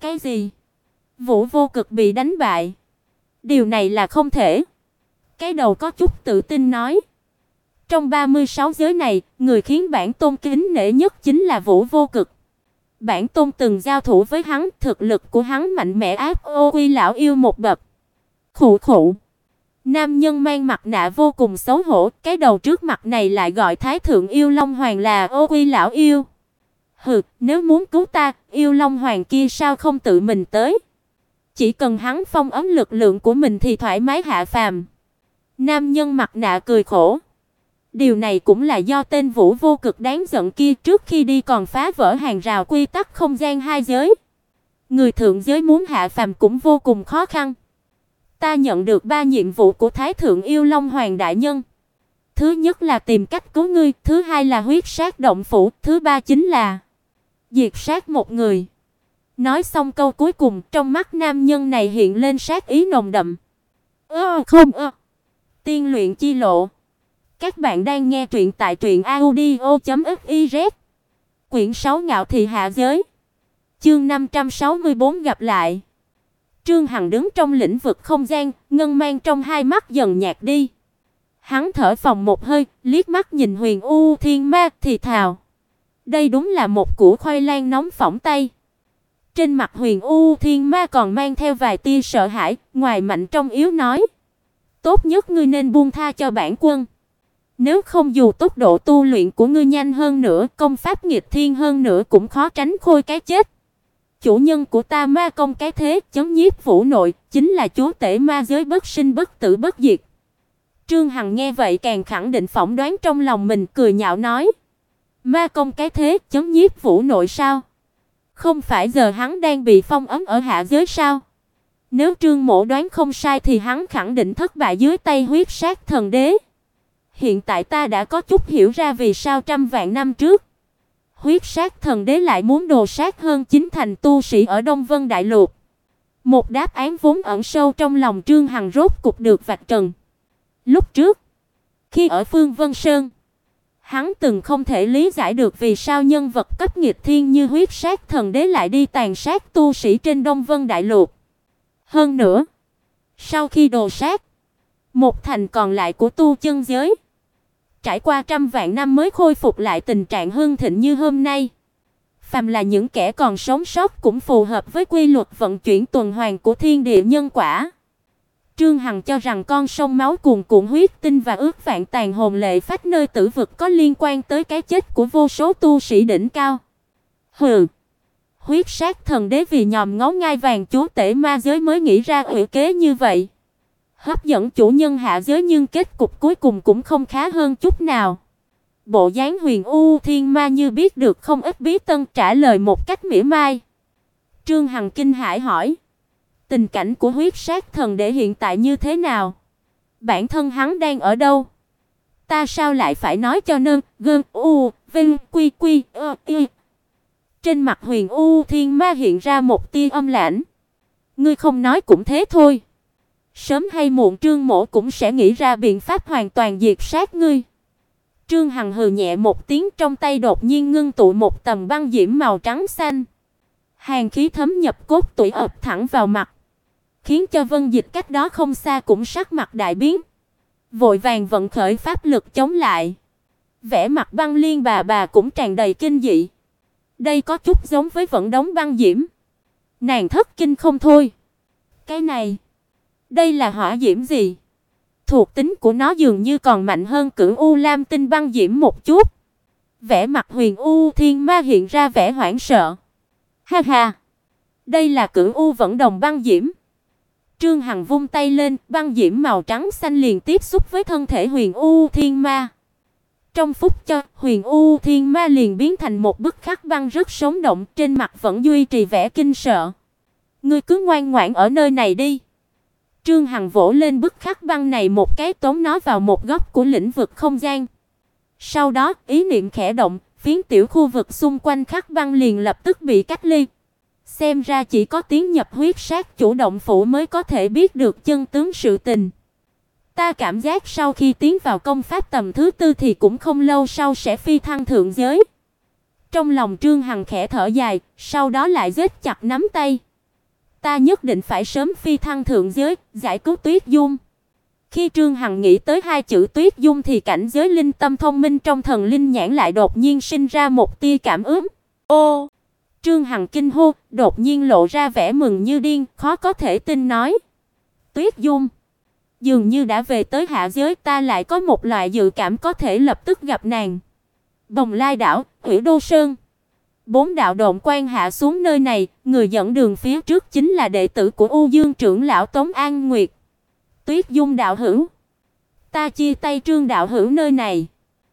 Cái gì? Vũ Vô Cực bị đánh bại? Điều này là không thể. Cái đầu có chút tự tin nói. Trong 36 giới này, người khiến bản tôn kính nể nhất chính là Vũ Vô Cực. Bản tôn từng giao thủ với hắn, thực lực của hắn mạnh mẽ áp Ô Quy lão yêu một bậc. Khụ khụ. Nam nhân mang mặt nạ vô cùng xấu hổ, cái đầu trước mặt này lại gọi Thái thượng yêu Long Hoàng là Ô Quy lão yêu. Hừ, nếu muốn cứu ta, yêu Long Hoàng kia sao không tự mình tới? Chỉ cần hắn phong ấn lực lượng của mình thì thoải mái hạ phàm. Nam nhân mặt nạ cười khổ. Điều này cũng là do tên Vũ Vô Cực đáng giận kia trước khi đi còn phá vỡ hàng rào quy tắc không gian hai giới. Người thượng giới muốn hạ phàm cũng vô cùng khó khăn. Ta nhận được 3 nhiệm vụ của Thái thượng yêu Long Hoàng đại nhân. Thứ nhất là tìm cách cứu ngươi, thứ hai là huyết sát động phủ, thứ ba chính là diệt sát một người. Nói xong câu cuối cùng, trong mắt nam nhân này hiện lên sát ý nồng đậm. Tiên luyện chi lộ. Các bạn đang nghe truyện tại truyệnaudio.fiz. Quyển 6 Ngạo thị hạ giới. Chương 564 gặp lại. Trương Hằng đứng trong lĩnh vực không gian, ngân mang trong hai mắt dần nhạt đi. Hắn thở phào một hơi, liếc mắt nhìn Huyền U Thiên Ma thì thào. Đây đúng là một củ khoai lang nóng phỏng tay. Trên mặt Huyền U Thiên Ma còn mang theo vài tia sợ hãi, ngoài mạnh trong yếu nói: "Tốt nhất ngươi nên buông tha cho bản quân. Nếu không dù tốc độ tu luyện của ngươi nhanh hơn nữa, công pháp nghịch thiên hơn nữa cũng khó tránh khôi cái chết." Chủ nhân của ta Ma công cái thế, chấn nhiếp vũ nội, chính là chúa tể ma giới bất sinh bất tử bất diệt. Trương Hằng nghe vậy càng khẳng định phỏng đoán trong lòng mình, cười nhạo nói: Ma công cái thế, chấn nhiếp vũ nội sao? Không phải giờ hắn đang bị phong ấn ở hạ giới sao? Nếu Trương Mỗ đoán không sai thì hắn khẳng định thất bại dưới tay huyết sát thần đế. Hiện tại ta đã có chút hiểu ra vì sao trăm vạn năm trước huyết sát thần đế lại muốn đồ sát hơn 9 thành tu sĩ ở Đông Vân Đại Lục. Một đáp án vốn ẩn sâu trong lòng Trương Hằng rốt cục được vạch trần. Lúc trước, khi ở Phương Vân Sơn, hắn từng không thể lý giải được vì sao nhân vật cấp nghịch thiên như huyết sát thần đế lại đi tàn sát tu sĩ trên Đông Vân Đại Lục. Hơn nữa, sau khi đồ sát một thành còn lại của tu chân giới, trải qua trăm vạn năm mới khôi phục lại tình trạng hưng thịnh như hôm nay. Phàm là những kẻ còn sống sót cũng phù hợp với quy luật vận chuyển tuần hoàn của thiên địa nhân quả. Trương Hằng cho rằng con sông máu cuồn cuộn huyết tinh và ước vạn tàn hồn lệ phách nơi tử vực có liên quan tới cái chết của vô số tu sĩ đỉnh cao. Hừ, huyết sát thần đế vì nhòm ngó ngai vàng chúa tể ma giới mới nghĩ ra ủy kế như vậy, hấp dẫn chủ nhân hạ giới, nhưng kết cục cuối cùng cũng không khá hơn chút nào. Bộ dáng Huyền U Thiên Ma như biết được không ít bí tân, trả lời một cách mỉa mai. Trương Hằng kinh hãi hỏi: tình cảnh của huyết sát thần đế hiện tại như thế nào? Bản thân hắn đang ở đâu? Ta sao lại phải nói cho nơn, gơn, u, vinh, quy, quy, y. Trên mặt Huyền U Thiên Ma hiện ra một tia âm lãnh. Ngươi không nói cũng thế thôi. Sớm hay muộn Trương Mỗ cũng sẽ nghĩ ra biện pháp hoàn toàn diệt sát ngươi. Trương Hằng hừ nhẹ một tiếng, trong tay đột nhiên ngưng tụ một tầm băng diễm màu trắng xanh. Hàn khí thấm nhập cốt tủy ập thẳng vào mặt, khiến cho Vân Dịch cách đó không xa cũng sắc mặt đại biến, vội vàng vận khởi pháp lực chống lại. Vẻ mặt Băng Liên bà cũng tràn đầy kinh dị. Đây có chút giống với vận đống băng diễm. Nàng thất kinh không thôi. Cái này, đây là hỏa diễm gì? Thuộc tính của nó dường như còn mạnh hơn Cửu U Lam Tinh băng diễm một chút. Vẻ mặt Huyền U Thiên Ma hiện ra vẻ hoảng sợ. Ha ha, đây là Cửu U Vẫn Đồng băng diễm. Trương Hằng vung tay lên, băng diễm màu trắng xanh liền tiếp xúc với thân thể Huyền U Thiên Ma. Trong phút chốc, Huyền U Thiên Ma liền biến thành một bức khắc băng rất sống động, trên mặt vẫn duy trì vẻ kinh sợ. Ngươi cứ ngoan ngoãn ở nơi này đi. Trương Hằng vỗ lên bức khắc băng này một cái, tống nó vào một góc của lĩnh vực không gian. Sau đó, ý niệm khẽ động, phiến tiểu khu vực xung quanh khắc băng liền lập tức bị cách ly. Xem ra chỉ có tiến nhập huyết sát chủ động phủ mới có thể biết được chân tướng sự tình. Ta cảm giác sau khi tiến vào công pháp tầm thứ tư thì cũng không lâu sau sẽ phi thăng thượng giới. Trong lòng Trương Hằng khẽ thở dài, sau đó lại giết chặt nắm tay. ta nhất định phải sớm phi thăng thượng giới, giải cứu Tuyết Dung. Khi Trương Hằng nghĩ tới hai chữ Tuyết Dung thì cảnh giới linh tâm thông minh trong thần linh nhãn lại đột nhiên sinh ra một tia cảm ứng. Ô! Trương Hằng kinh hô, đột nhiên lộ ra vẻ mừng như điên, khó có thể tin nói: Tuyết Dung, dường như đã về tới hạ giới, ta lại có một loại dự cảm có thể lập tức gặp nàng. Bồng Lai đảo, Hủy Đô Sơn. 4 đạo độn quang hạ xuống nơi này, người dẫn đường phía trước chính là đệ tử của U Dương trưởng lão Tống An Nguyệt. Tuyết Dung đạo hữu, ta chia tay Trương đạo hữu nơi này.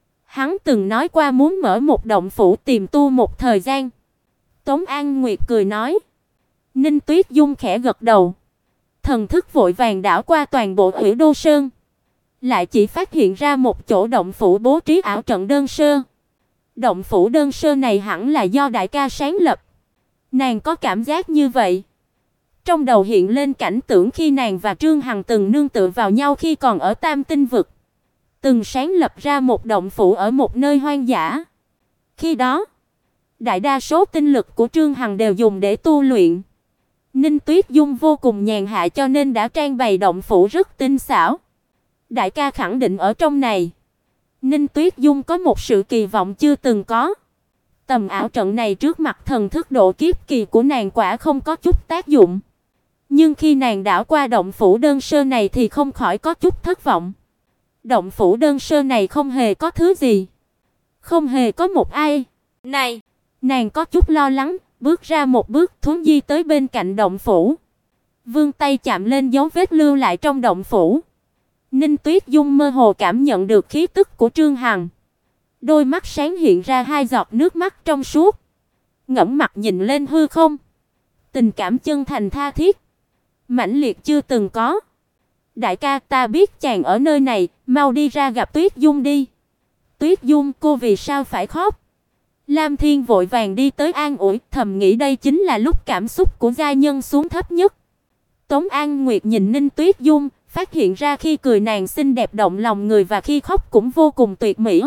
Hắn từng nói qua muốn mở một động phủ tìm tu một thời gian. Tống An Nguyệt cười nói. Ninh Tuyết Dung khẽ gật đầu. Thần thức vội vàng đảo qua toàn bộ Hủy Đô Sơn, lại chỉ phát hiện ra một chỗ động phủ bố trí ảo trận đơn sơ. Động phủ đơn sơ này hẳn là do đại ca sáng lập. Nàng có cảm giác như vậy. Trong đầu hiện lên cảnh tượng khi nàng và Trương Hằng từng nương tựa vào nhau khi còn ở Tam Tinh vực, từng sáng lập ra một động phủ ở một nơi hoang dã. Khi đó, đại đa số tinh lực của Trương Hằng đều dùng để tu luyện. Ninh Tuyết Dung vô cùng nhàn hạ cho nên đã trang bày động phủ rất tinh xảo. Đại ca khẳng định ở trong này. Ninh Tuyết Dung có một sự kỳ vọng chưa từng có. Tầm ảo trận này trước mặt thần thức độ kiếp kỳ của nàng quả không có chút tác dụng. Nhưng khi nàng đảo qua động phủ đơn sơ này thì không khỏi có chút thất vọng. Động phủ đơn sơ này không hề có thứ gì, không hề có một ai. Này, nàng có chút lo lắng, bước ra một bước thuấn di tới bên cạnh động phủ. Vươn tay chạm lên dấu vết lưu lại trong động phủ. Ninh Tuyết Dung mơ hồ cảm nhận được khí tức của Trương Hằng. Đôi mắt sáng hiện ra hai giọt nước mắt trong suốt. Ngẩng mặt nhìn lên hư không. Tình cảm chân thành tha thiết, mãnh liệt chưa từng có. Đại ca, ta biết chàng ở nơi này, mau đi ra gặp Tuyết Dung đi. Tuyết Dung, cô vì sao phải khóc? Lam Thiên vội vàng đi tới an ủi, thầm nghĩ đây chính là lúc cảm xúc của giai nhân xuống thấp nhất. Tống An Nguyệt nhìn Ninh Tuyết Dung, phát hiện ra khi cười nàng xinh đẹp động lòng người và khi khóc cũng vô cùng tuyệt mỹ.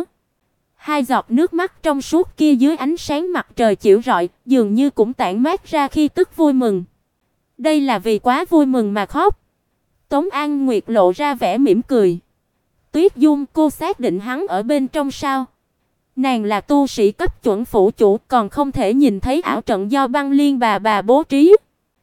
Hai giọt nước mắt trong suốt kia dưới ánh sáng mặt trời chiếu rọi, dường như cũng tản mát ra khi tức vui mừng. Đây là vì quá vui mừng mà khóc. Tống An Nguyệt lộ ra vẻ mỉm cười. Tuyết Dung, cô xác định hắn ở bên trong sao? Nàng là tu sĩ cấp chuẩn phủ chủ, còn không thể nhìn thấy ảo trận do Băng Liên bà bố trí.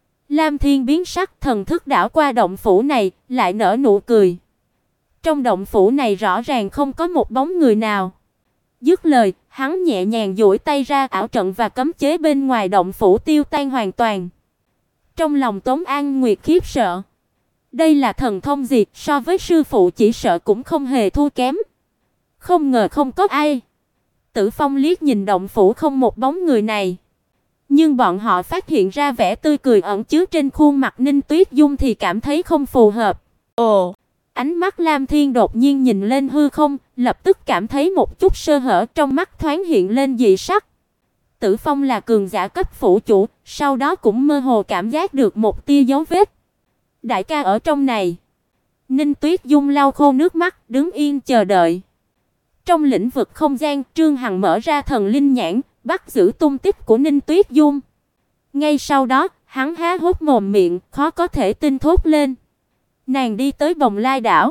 Lam Thiên biến sắc, thần thức đảo qua động phủ này, lại nở nụ cười. Trong động phủ này rõ ràng không có một bóng người nào. Dứt lời, hắn nhẹ nhàng duỗi tay ra, ảo trận và cấm chế bên ngoài động phủ tiêu tan hoàn toàn. Trong lòng Tống An Nguyệt khiếp sợ. Đây là thần thông gì, so với sư phụ chỉ sợ cũng không hề thua kém. Không ngờ không có ai. Tử Phong liếc nhìn động phủ không một bóng người này. Nhưng bọn họ phát hiện ra vẻ tươi cười ẩn chứa trên khuôn mặt Ninh Tuyết Dung thì cảm thấy không phù hợp. Ồ, ánh mắt Lam Thiên đột nhiên nhìn lên hư không, lập tức cảm thấy một chút sơ hở, trong mắt thoáng hiện lên dị sắc. Tử Phong là cường giả cấp phủ chủ, sau đó cũng mơ hồ cảm giác được một tia dấu vết. Đại ca ở trong này. Ninh Tuyết Dung lau khô nước mắt, đứng yên chờ đợi. Trong lĩnh vực không gian, Trương Hằng mở ra thần linh nhãn, bắt giữ tung tích của Ninh Tuyết Dung. Ngay sau đó, hắn há hốc mồm miệng, khó có thể tin thốt lên. Nàng đi tới Bồng Lai đảo,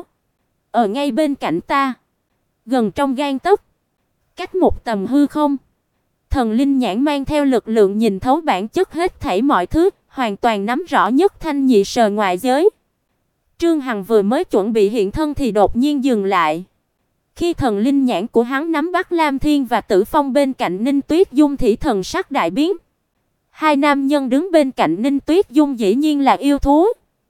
ở ngay bên cạnh ta, gần trong gang tấc, cách một tầm hư không. Thần linh nhãn mang theo lực lượng nhìn thấu bản chất hết thảy mọi thứ, hoàn toàn nắm rõ nhất thanh nhị sở ngoại giới. Trương Hằng vừa mới chuẩn bị hiện thân thì đột nhiên dừng lại. Khi thần linh nhãn của hắn nắm bắt Lam Thiên và Tử Phong bên cạnh Ninh Tuyết Dung thì thần sắc đại biến. Hai nam nhân đứng bên cạnh Ninh Tuyết Dung dĩ nhiên là yêu thú.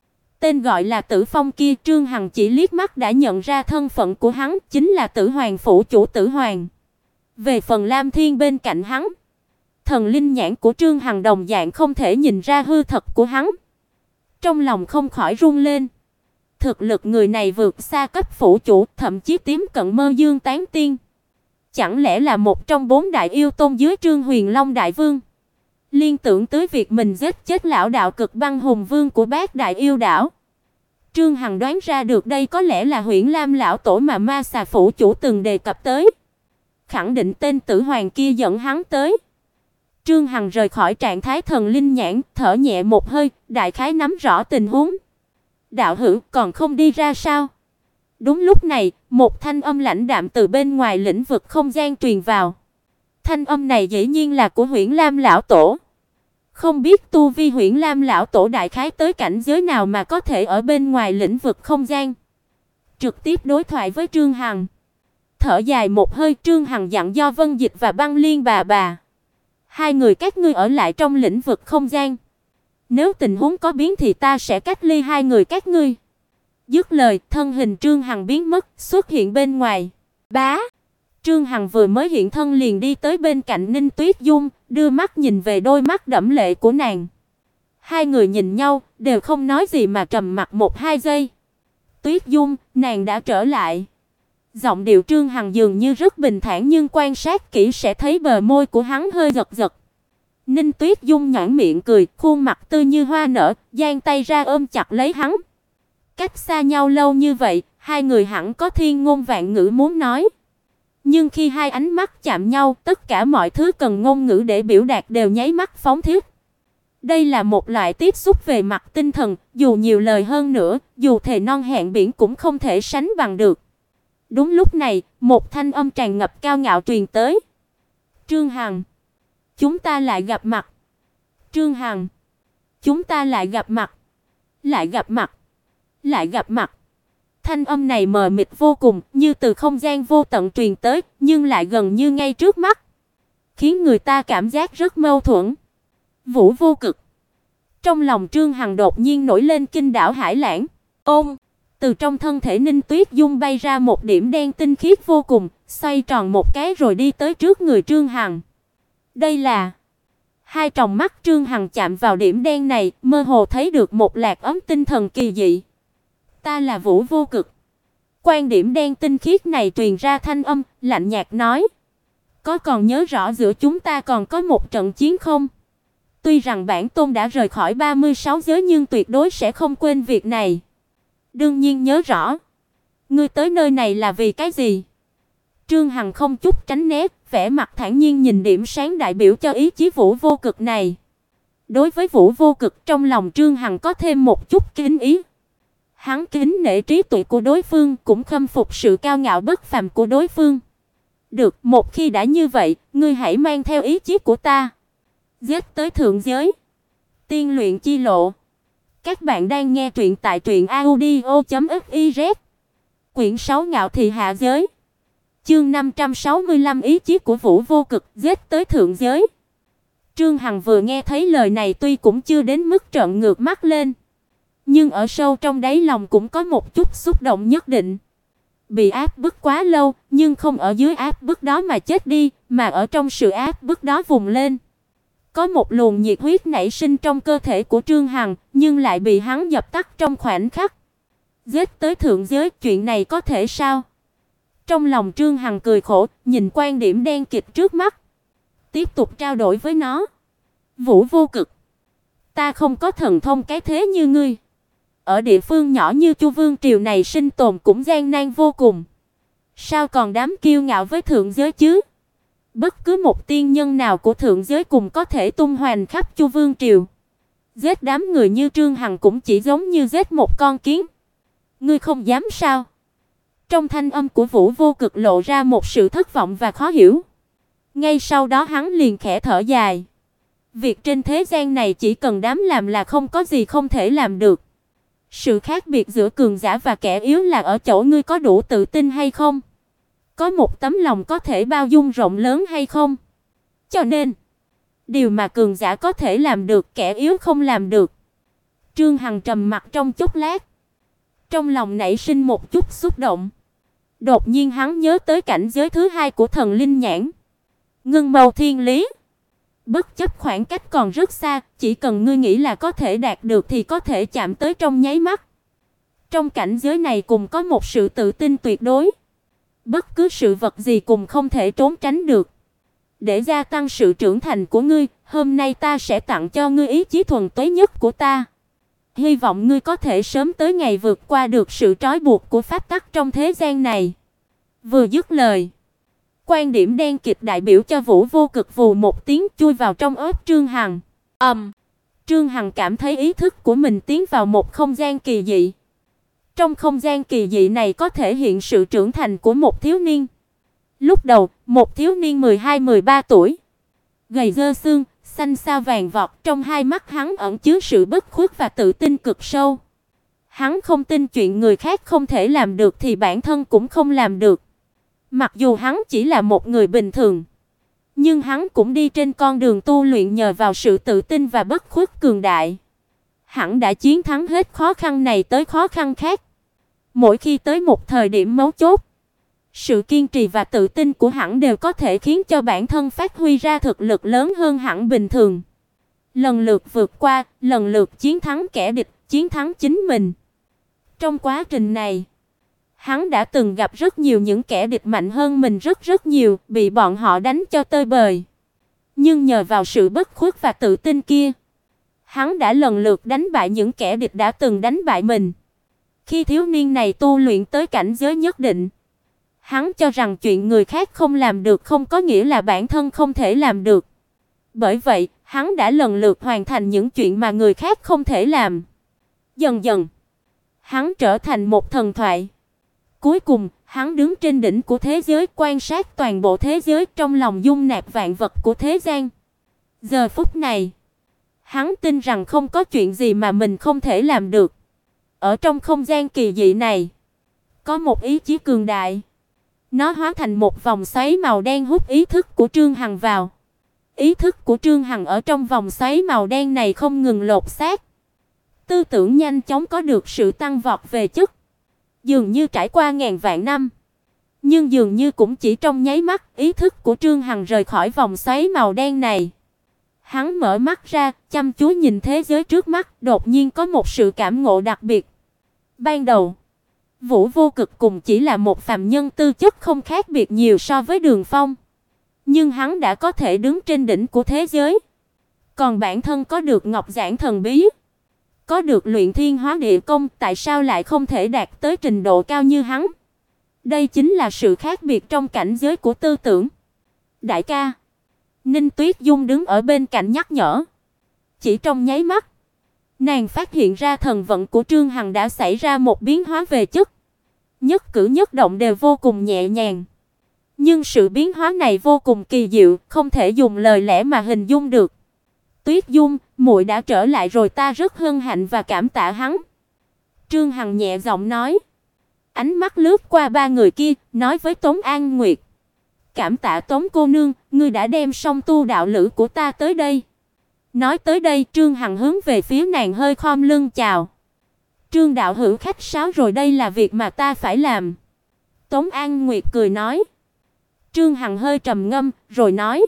Tên gọi là Tử Phong kia, Trương Hằng chỉ liếc mắt đã nhận ra thân phận của hắn, chính là Tử Hoàng phủ chủ Tử Hoàng. Về phần Lam Thiên bên cạnh hắn, thần linh nhãn của Trương Hằng đồng dạng không thể nhìn ra hư thật của hắn. Trong lòng không khỏi run lên. Thực lực người này vượt xa cấp phủ chủ, thậm chí tím cận Mơ Dương Tán Tiên. Chẳng lẽ là một trong 4 đại yêu tôn dưới Trương Huyền Long đại vương? Liên tưởng tới việc mình giết chết lão đạo Cực Băng Hùng Vương của Bát Đại Yêu đảo, Trương Hằng đoán ra được đây có lẽ là Huyễn Lam lão tổ mà Ma Xà phủ chủ từng đề cập tới. Khẳng định tên Tử Hoàng kia dẫn hắn tới. Trương Hằng rời khỏi trạng thái thần linh nhãn, thở nhẹ một hơi, đại khái nắm rõ tình huống. Đạo hữu còn không đi ra sao? Đúng lúc này, một thanh âm lãnh đạm từ bên ngoài lĩnh vực không gian truyền vào. Thanh âm này dĩ nhiên là của Huyễn Lam lão tổ. Không biết tu vi Huyễn Lam lão tổ đại khái tới cảnh giới nào mà có thể ở bên ngoài lĩnh vực không gian trực tiếp đối thoại với Trương Hằng. Thở dài một hơi, Trương Hằng dặn do Vân Dịch và Băng Liên bà. Hai người các ngươi ở lại trong lĩnh vực không gian. Nếu tình huống có biến thì ta sẽ cách ly hai người các ngươi. Dứt lời, thân hình Trương Hằng biến mất, xuất hiện bên ngoài. Bá. Trương Hằng vừa mới hiện thân liền đi tới bên cạnh Ninh Tuyết Dung, đưa mắt nhìn về đôi mắt đẫm lệ của nàng. Hai người nhìn nhau, đều không nói gì mà trầm mặc một hai giây. Tuyết Dung, nàng đã trở lại. Giọng điệu Trương Hằng dường như rất bình thản nhưng quan sát kỹ sẽ thấy bờ môi của hắn hơi giật giật. Ninh Tuyết Dung nhếch miệng cười, khuôn mặt tươi như hoa nở, giang tay ra ôm chặt lấy hắn. Cách xa nhau lâu như vậy, hai người hẳn có thiên ngôn vạn ngữ muốn nói. Nhưng khi hai ánh mắt chạm nhau, tất cả mọi thứ cần ngôn ngữ để biểu đạt đều nháy mắt phóng thiết. Đây là một loại tiếp xúc về mặt tinh thần, dù nhiều lời hơn nữa, dù thề non hẹn biển cũng không thể sánh bằng được. Đúng lúc này, một thanh âm tràn ngập cao ngạo truyền tới. Trương Hằng, chúng ta lại gặp mặt. Trương Hằng, chúng ta lại gặp mặt. Lại gặp mặt. Lại gặp mặt. Thanh âm này mờ mịt vô cùng, như từ không gian vô tận truyền tới, nhưng lại gần như ngay trước mắt, khiến người ta cảm giác rất mâu thuẫn. Vũ Vô Cực. Trong lòng Trương Hằng đột nhiên nổi lên kinh đảo hải lãng. Ôm, từ trong thân thể Ninh Tuyết Dung bay ra một điểm đen tinh khiết vô cùng, xoay tròn một cái rồi đi tới trước người Trương Hằng. Đây là... Hai tròng mắt Trương Hằng chạm vào điểm đen này, mơ hồ thấy được một lạc ấm tinh thần kỳ dị. Ta là Vũ Vô Cực. Quan điểm đen tinh khiết này truyền ra thanh âm, lạnh nhạt nói. Có còn nhớ rõ giữa chúng ta còn có một trận chiến không? Tuy rằng bản tôn đã rời khỏi 36 giới nhưng tuyệt đối sẽ không quên việc này. Đương nhiên nhớ rõ. Ngươi tới nơi này là vì cái gì? Trương Hằng không chút tránh né, vẻ mặt thản nhiên nhìn điểm sáng đại biểu cho ý chí Vũ Vô Cực này. Đối với Vũ Vô Cực, trong lòng Trương Hằng có thêm một chút kính ý. Hắn kính nể trí tuệ của đối phương, cũng khâm phục sự cao ngạo bất phàm của đối phương. Được, một khi đã như vậy, ngươi hãy mang theo ý chí của ta, giết tới thượng giới. Tiên luyện chi lộ. Các bạn đang nghe truyện tại truyệnaudio.fiz. Quyển 6 Ngạo thị hạ giới. Chương 565 ý chí của Vũ Vô Cực, giết tới thượng giới. Trương Hằng vừa nghe thấy lời này tuy cũng chưa đến mức trợn ngược mắt lên, nhưng ở sâu trong đáy lòng cũng có một chút xúc động nhất định. Bị áp bức quá lâu, nhưng không ở dưới áp bức đó mà chết đi, mà ở trong sự áp bức đó vùng lên. Có một luồng nhiệt huyết nảy sinh trong cơ thể của Trương Hằng, nhưng lại bị hắn dập tắt trong khoảnh khắc. Giết tới thượng giới, chuyện này có thể sao? Trong lòng Trương Hằng cười khổ, nhìn quan điểm đen kịt trước mắt, tiếp tục trao đổi với nó. Vũ Vô Cực, ta không có thần thông cái thế như ngươi. Ở địa phương nhỏ như Chu Vương triều này sinh tồn cũng gian nan vô cùng. Sao còn dám kiêu ngạo với thượng giới chứ? Bất cứ một tiên nhân nào của thượng giới cùng có thể tung hoành khắp Chu Vương triều. Giết đám người như Trương Hằng cũng chỉ giống như giết một con kiến. Ngươi không dám sao? Trong thanh âm của Vũ Vô Cực lộ ra một sự thất vọng và khó hiểu. Ngay sau đó hắn liền khẽ thở dài. Việc trên thế gian này chỉ cần dám làm là không có gì không thể làm được. Sự khác biệt giữa cường giả và kẻ yếu là ở chỗ ngươi có đủ tự tin hay không, có một tấm lòng có thể bao dung rộng lớn hay không. Cho nên, điều mà cường giả có thể làm được, kẻ yếu không làm được. Trương Hằng trầm mặc trong chốc lát, trong lòng nảy sinh một chút xúc động. Đột nhiên hắn nhớ tới cảnh giới thứ hai của thần linh nhãn, ngưng mâu thiên lý. Bất chấp khoảng cách còn rất xa, chỉ cần ngươi nghĩ là có thể đạt được thì có thể chạm tới trong nháy mắt. Trong cảnh giới này cùng có một sự tự tin tuyệt đối. Bất cứ sự vật gì cùng không thể trốn tránh được. Để gia tăng sự trưởng thành của ngươi, hôm nay ta sẽ tặng cho ngươi ý chí thuần túy nhất của ta. Hy vọng ngươi có thể sớm tới ngày vượt qua được sự trói buộc của pháp tắc trong thế gian này. Vừa dứt lời, Quan điểm đen kịt đại biểu cho Vũ Vô Cực vù một tiếng chui vào trong óc Trương Hằng. Trương Hằng cảm thấy ý thức của mình tiến vào một không gian kỳ dị. Trong không gian kỳ dị này có thể hiện sự trưởng thành của một thiếu niên. Lúc đầu, một thiếu niên 12-13 tuổi, gầy gơ xương, xanh xao vàng vọt, trong hai mắt hắn ẩn chứa sự bất khuất và tự tin cực sâu. Hắn không tin chuyện người khác không thể làm được thì bản thân cũng không làm được. Mặc dù hắn chỉ là một người bình thường, nhưng hắn cũng đi trên con đường tu luyện nhờ vào sự tự tin và bất khuất cường đại. Hắn đã chiến thắng hết khó khăn này tới khó khăn khác. Mỗi khi tới một thời điểm mấu chốt, sự kiên trì và tự tin của hắn đều có thể khiến cho bản thân phát huy ra thực lực lớn hơn hẳn bình thường. Lần lượt vượt qua, lần lượt chiến thắng kẻ địch, chiến thắng chính mình. Trong quá trình này, hắn đã từng gặp rất nhiều những kẻ địch mạnh hơn mình rất nhiều, bị bọn họ đánh cho tơi bời. Nhưng nhờ vào sự bất khuất và tự tin kia, hắn đã lần lượt đánh bại những kẻ địch đã từng đánh bại mình. Khi thiếu niên này tu luyện tới cảnh giới nhất định, hắn cho rằng chuyện người khác không làm được không có nghĩa là bản thân không thể làm được. Bởi vậy, hắn đã lần lượt hoàn thành những chuyện mà người khác không thể làm. Dần dần, hắn trở thành một thần thoại. Cuối cùng, hắn đứng trên đỉnh của thế giới, quan sát toàn bộ thế giới, trong lòng dung nạp vạn vật của thế gian. Giờ phút này, hắn tin rằng không có chuyện gì mà mình không thể làm được. Ở trong không gian kỳ dị này, có một ý chí cường đại. Nó hóa thành một vòng xoáy màu đen hút ý thức của Trương Hằng vào. Ý thức của Trương Hằng ở trong vòng xoáy màu đen này không ngừng lột xác. Tư tưởng nhanh chóng có được sự tăng vọt về chất. Dường như trải qua ngàn vạn năm, nhưng dường như cũng chỉ trong nháy mắt, ý thức của Trương Hằng rời khỏi vòng xoáy màu đen này. Hắn mở mắt ra, chăm chú nhìn thế giới trước mắt, đột nhiên có một sự cảm ngộ đặc biệt. Ban đầu, Vũ Vô Cực cùng chỉ là một phàm nhân tư chất không khác biệt nhiều so với Đường Phong, nhưng hắn đã có thể đứng trên đỉnh của thế giới. Còn bản thân có được Ngọc Giản thần bí, có được luyện thiên hóa địa công, tại sao lại không thể đạt tới trình độ cao như hắn? Đây chính là sự khác biệt trong cảnh giới của tư tưởng. Đại ca, Ninh Tuyết Dung đứng ở bên cạnh nhắc nhở. Chỉ trong nháy mắt, nàng phát hiện ra thần vận của Trương Hằng đã xảy ra một biến hóa về chất. Nhất cử nhất động đều vô cùng nhẹ nhàng. Nhưng sự biến hóa này vô cùng kỳ diệu, không thể dùng lời lẽ mà hình dung được. Tuyết Dung, muội đã trở lại rồi, ta rất hân hạnh và cảm tạ hắn. Trương Hằng nhẹ giọng nói. Ánh mắt lướt qua ba người kia, nói với Tống An Nguyệt. Cảm tạ Tống cô nương, ngươi đã đem song tu đạo lữ của ta tới đây. Nói tới đây, Trương Hằng hướng về phía nàng hơi khom lưng chào. Trương đạo hữu khách sáo rồi, đây là việc mà ta phải làm. Tống An Nguyệt cười nói. Trương Hằng hơi trầm ngâm, rồi nói.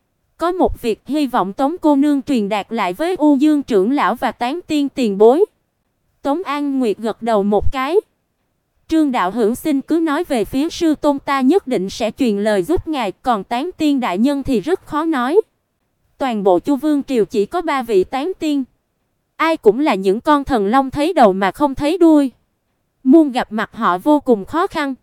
Có một việc hy vọng Tống cô nương truyền đạt lại với U Dương trưởng lão và Tán Tiên tiền bối. Tống An Nguyệt gật đầu một cái. Trương đạo hữu xin cứ nói về phía sư tôn, ta nhất định sẽ truyền lời giúp ngài, còn Tán Tiên đại nhân thì rất khó nói. Toàn bộ Chu Vương triều chỉ có 3 vị Tán Tiên, ai cũng là những con thần long thấy đầu mà không thấy đuôi. Muốn gặp mặt họ vô cùng khó khăn.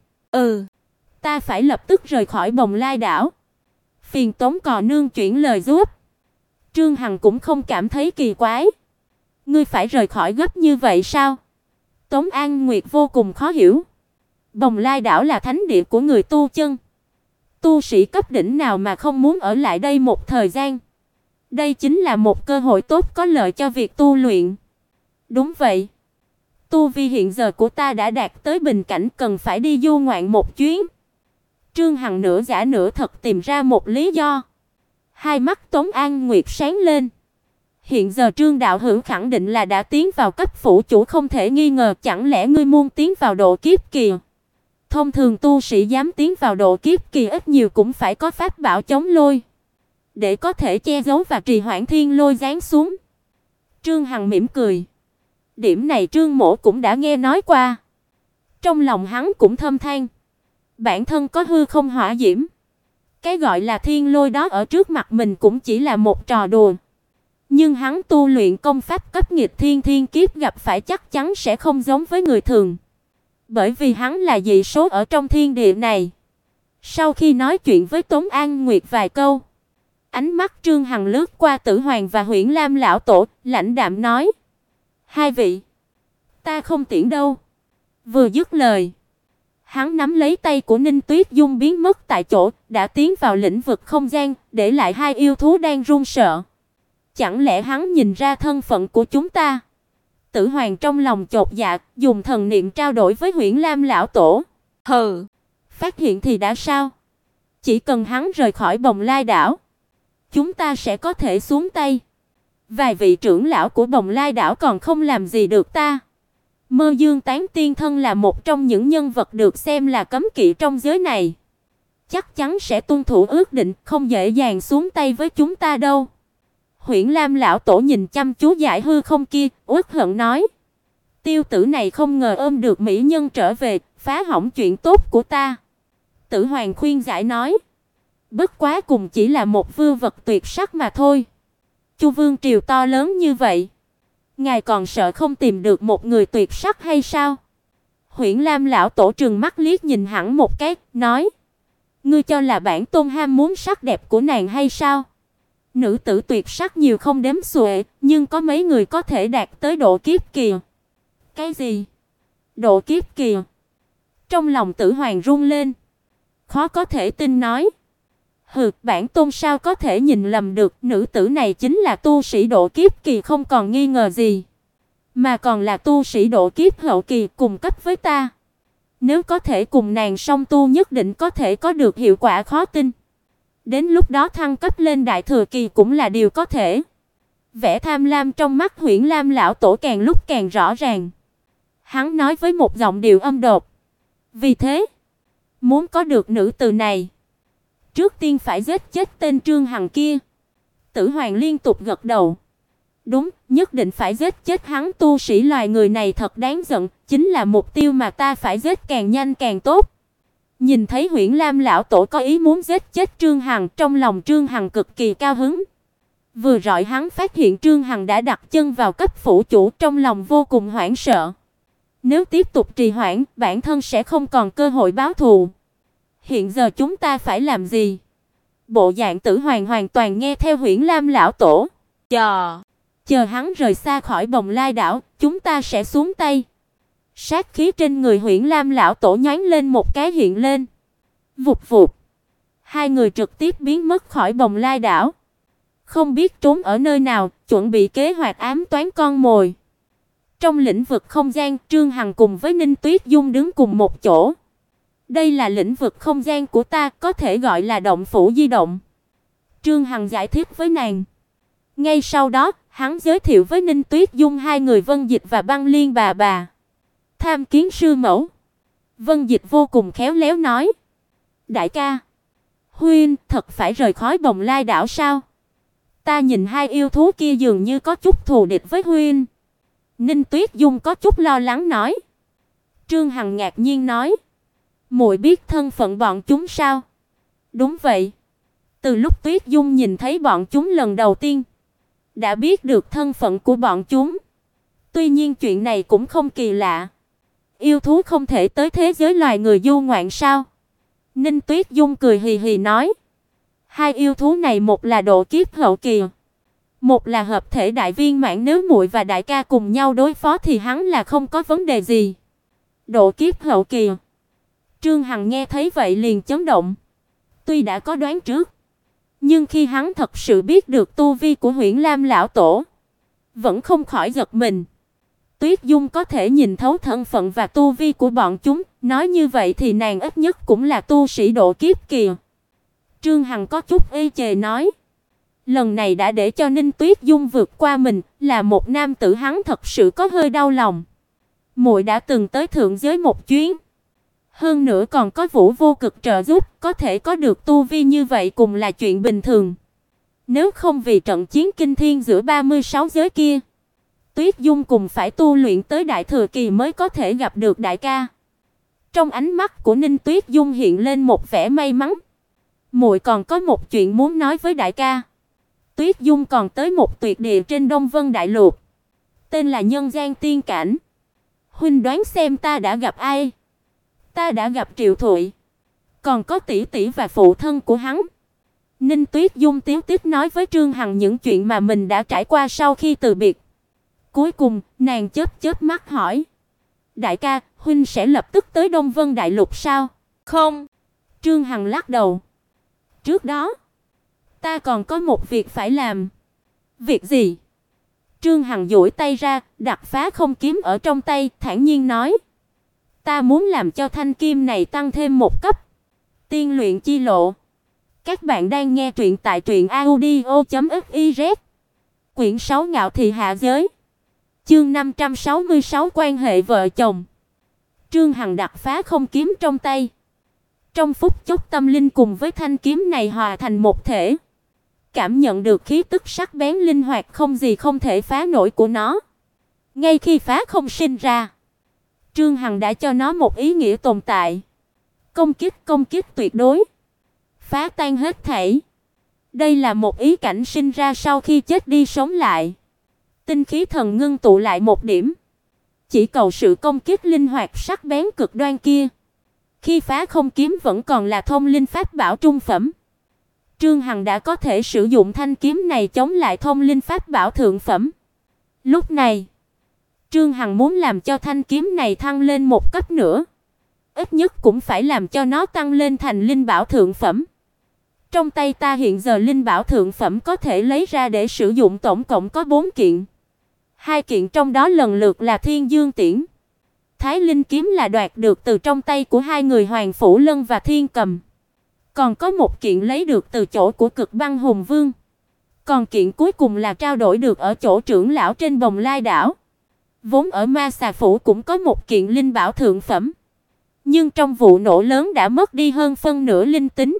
Ta phải lập tức rời khỏi Bồng Lai đảo. Phiền Tống cò nương chuyển lời giúp. Trương Hằng cũng không cảm thấy kỳ quái. Ngươi phải rời khỏi gấp như vậy sao? Tống An Nguyệt vô cùng khó hiểu. Bồng Lai đảo là thánh địa của người tu chân. Tu sĩ cấp đỉnh nào mà không muốn ở lại đây một thời gian? Đây chính là một cơ hội tốt có lợi cho việc tu luyện. Đúng vậy. Tu vi hiện giờ của ta đã đạt tới bình cảnh, cần phải đi du ngoạn một chuyến. Trương Hằng nửa giả nửa thật tìm ra một lý do. Hai mắt Tống An Nguyệt sáng lên. Hiện giờ Trương đạo hữu khẳng định là đã tiến vào cấp phủ chủ không thể nghi ngờ, chẳng lẽ ngươi muốn tiến vào độ kiếp kỳ? Thông thường tu sĩ dám tiến vào độ kiếp kỳ ít nhiều cũng phải có pháp bảo chống lôi, để có thể che giấu và trì hoãn thiên lôi giáng xuống. Trương Hằng mỉm cười. Điểm này Trương Mỗ cũng đã nghe nói qua. Trong lòng hắn cũng thầm than. Bản thân có hư không hỏa diễm. Cái gọi là thiên lôi đó ở trước mặt mình cũng chỉ là một trò đùa. Nhưng hắn tu luyện công pháp cấp nghịch thiên thiên kiếp gặp phải chắc chắn sẽ không giống với người thường. Bởi vì hắn là dị số ở trong thiên địa này. Sau khi nói chuyện với Tống An Nguyệt vài câu, ánh mắt Trương Hằng lướt qua Tử Hoàng và Huyễn Lam lão tổ, lãnh đạm nói: "Hai vị, ta không tiễn đâu." Vừa dứt lời, hắn nắm lấy tay của Ninh Tuyết Dung biến mất tại chỗ, đã tiến vào lĩnh vực không gian, để lại hai yêu thú đang run sợ. Chẳng lẽ hắn nhìn ra thân phận của chúng ta? Tử Hoàng trong lòng chột dạ, dùng thần niệm trao đổi với Huyễn Lam lão tổ. Hừ, phát hiện thì đã sao? Chỉ cần hắn rời khỏi Bồng Lai đảo, chúng ta sẽ có thể xuống tay. Vài vị trưởng lão của Bồng Lai đảo còn không làm gì được ta. Mơ Dương Tán Tiên thân là một trong những nhân vật được xem là cấm kỵ trong giới này, chắc chắn sẽ tuân thủ ước định, không dễ dàng xuống tay với chúng ta đâu. Huyễn Lam lão tổ nhìn chăm chú dải hư không kia, uất hận nói: "Tiêu tử này không ngờ ôm được mỹ nhân trở về, phá hỏng chuyện tốt của ta." Tử Hoàng khuyên giải nói: "Bất quá cùng chỉ là một vưu vật tuyệt sắc mà thôi. Chu Vương triều to lớn như vậy, ngài còn sợ không tìm được một người tuyệt sắc hay sao?" Huyễn Lam lão tổ trừng mắt liếc nhìn hắn một cái, nói: "Ngươi cho là bản tôn ham muốn sắc đẹp của nàng hay sao? Nữ tử tuyệt sắc nhiều không đếm xuể, nhưng có mấy người có thể đạt tới độ kiếp kỳ." "Cái gì? Độ kiếp kỳ?" Trong lòng Tử Hoàng run lên, khó có thể tin nói: "Hừ, bản tôn sao có thể nhìn lầm được, nữ tử này chính là tu sĩ độ kiếp kỳ không còn nghi ngờ gì, mà còn là tu sĩ độ kiếp hậu kỳ cùng cấp với ta. Nếu có thể cùng nàng song tu nhất định có thể có được hiệu quả khó tin. Đến lúc đó thăng cấp lên đại thừa kỳ cũng là điều có thể." Vẻ tham lam trong mắt Huyễn Lam lão tổ càng lúc càng rõ ràng. Hắn nói với một giọng điệu âm độc: "Vì thế, muốn có được nữ tử này, trước tiên phải giết chết tên Trương Hằng kia." Tử Hoàng liên tục gật đầu: "Đúng, nhất định phải giết chết hắn, tu sĩ loài người này thật đáng giận, chính là mục tiêu mà ta phải giết càng nhanh càng tốt." Nhìn thấy Huyễn Lam lão tổ có ý muốn giết chết Trương Hằng, trong lòng Trương Hằng cực kỳ cao hứng. Vừa rồi hắn phát hiện Trương Hằng đã đặt chân vào cấp phủ chủ, trong lòng vô cùng hoảng sợ. Nếu tiếp tục trì hoãn, bản thân sẽ không còn cơ hội báo thù. Hiện giờ chúng ta phải làm gì? Bộ dạng Tử Hoàng hoàn toàn nghe theo Huyễn Lam lão tổ. Chờ hắn rời xa khỏi Bồng Lai đảo, chúng ta sẽ xuống tay." Sát khí trên người Huyễn Lam lão tổ nhoáng lên một cái hiện lên. Vụt vụt, hai người trực tiếp biến mất khỏi Bồng Lai đảo, không biết trốn ở nơi nào, chuẩn bị kế hoạch ám toán con mồi. Trong lĩnh vực không gian, Trương Hằng cùng với Ninh Tuyết Dung đứng cùng một chỗ. "Đây là lĩnh vực không gian của ta, có thể gọi là động phủ di động." Trương Hằng giải thích với nàng. Ngay sau đó, hắn giới thiệu với Ninh Tuyết Dung hai người Vân Dịch và Băng Liên bà bà. "Tham kiến sư mẫu." Vân Dịch vô cùng khéo léo nói: "Đại ca, huynh thật phải rời khỏi Bồng Lai đảo sao? Ta nhìn hai yêu thú kia dường như có chút thù địch với huynh." Ninh Tuyết Dung có chút lo lắng nói. Trương Hằng ngạc nhiên nói: "Muội biết thân phận bọn chúng sao?" "Đúng vậy. Từ lúc Tuyết Dung nhìn thấy bọn chúng lần đầu tiên, đã biết được thân phận của bọn chúng. Tuy nhiên chuyện này cũng không kỳ lạ. Yêu thú không thể tới thế giới loài người du ngoạn sao?" Ninh Tuyết Dung cười hì hì nói: "Hai yêu thú này một là độ kiếp hậu kỳ, một là hợp thể đại viên mãn, nếu muội và đại ca cùng nhau đối phó thì hắn là không có vấn đề gì." "Độ kiếp hậu kỳ?" Trương Hằng nghe thấy vậy liền chấn động. Tuy đã có đoán trước, nhưng khi hắn thật sự biết được tu vi của Huyễn Lam lão tổ, vẫn không khỏi giật mình. Tuyết Dung có thể nhìn thấu thân phận và tu vi của bọn chúng, nói như vậy thì nàng ít nhất cũng là tu sĩ độ kiếp kỳ. Trương Hằng có chút ê chề nói: "Lần này đã để cho Ninh Tuyết Dung vượt qua mình, là một nam tử hắn thật sự có hơi đau lòng. Muội đã từng tới thượng giới một chuyến, hơn nữa còn có Vũ Vô Cực trợ giúp, có thể có được tu vi như vậy cũng là chuyện bình thường. Nếu không vì trận chiến kinh thiên giữa 36 giới kia, Tuyết Dung cùng phải tu luyện tới đại thừa kỳ mới có thể gặp được đại ca." Trong ánh mắt của Ninh Tuyết Dung hiện lên một vẻ may mắn. "Muội còn có một chuyện muốn nói với đại ca." Tuyết Dung còn tới một tuyệt địa trên Đông Vân Đại Lục, tên là Nhân Gian Tiên Cảnh. "Huynh đoán xem ta đã gặp ai?" "Ta đã gặp Triệu Thụy." còn có tỷ tỷ và phụ thân của hắn. Ninh Tuyết Dung tiếu tít nói với Trương Hằng những chuyện mà mình đã trải qua sau khi từ biệt. Cuối cùng, nàng chớp chớp mắt hỏi: "Đại ca, huynh sẽ lập tức tới Đông Vân Đại Lục sao?" "Không." Trương Hằng lắc đầu. "Trước đó, ta còn có một việc phải làm." "Việc gì?" Trương Hằng duỗi tay ra, đặt phá không kiếm ở trong tay, thản nhiên nói: "Ta muốn làm cho thanh kim này tăng thêm một cấp. Tiên luyện chi lộ." Các bạn đang nghe truyện tại truyệnaudio.fiz. Quyển 6 Ngạo thị hạ giới. Chương 566 quan hệ vợ chồng. Trương Hằng đặt phá không kiếm trong tay. Trong phút chốc tâm linh cùng với thanh kiếm này hòa thành một thể. Cảm nhận được khí tức sắc bén linh hoạt không gì không thể phá nổi của nó. Ngay khi phá không sinh ra, Trương Hằng đã cho nó một ý nghĩa tồn tại. Công kích tuyệt đối, phá tan hết thảy. Đây là một ý cảnh sinh ra sau khi chết đi sống lại. Tinh khí thần ngưng tụ lại một điểm, chỉ cầu sự công kích linh hoạt sắc bén cực đoan kia. Khi phá không kiếm vẫn còn là thông linh pháp bảo trung phẩm, Trương Hằng đã có thể sử dụng thanh kiếm này chống lại thông linh pháp bảo thượng phẩm. Lúc này, Trương Hằng muốn làm cho thanh kiếm này thăng lên một cấp nữa, ít nhất cũng phải làm cho nó tăng lên thành linh bảo thượng phẩm. Trong tay ta hiện giờ linh bảo thượng phẩm có thể lấy ra để sử dụng tổng cộng có 4 kiện. 2 kiện trong đó lần lượt là Thiên Dương Tiễn, Thái Linh kiếm là đoạt được từ trong tay của hai người Hoàng Phủ Lân và Thiên Cầm. Còn có một kiện lấy được từ chỗ của Cực Băng Hùng Vương. Còn kiện cuối cùng là trao đổi được ở chỗ trưởng lão trên Bồng Lai đảo. Vốn ở Ma Xà Phủ cũng có một kiện linh bảo thượng phẩm, nhưng trong vụ nổ lớn đã mất đi hơn phân nửa linh tính,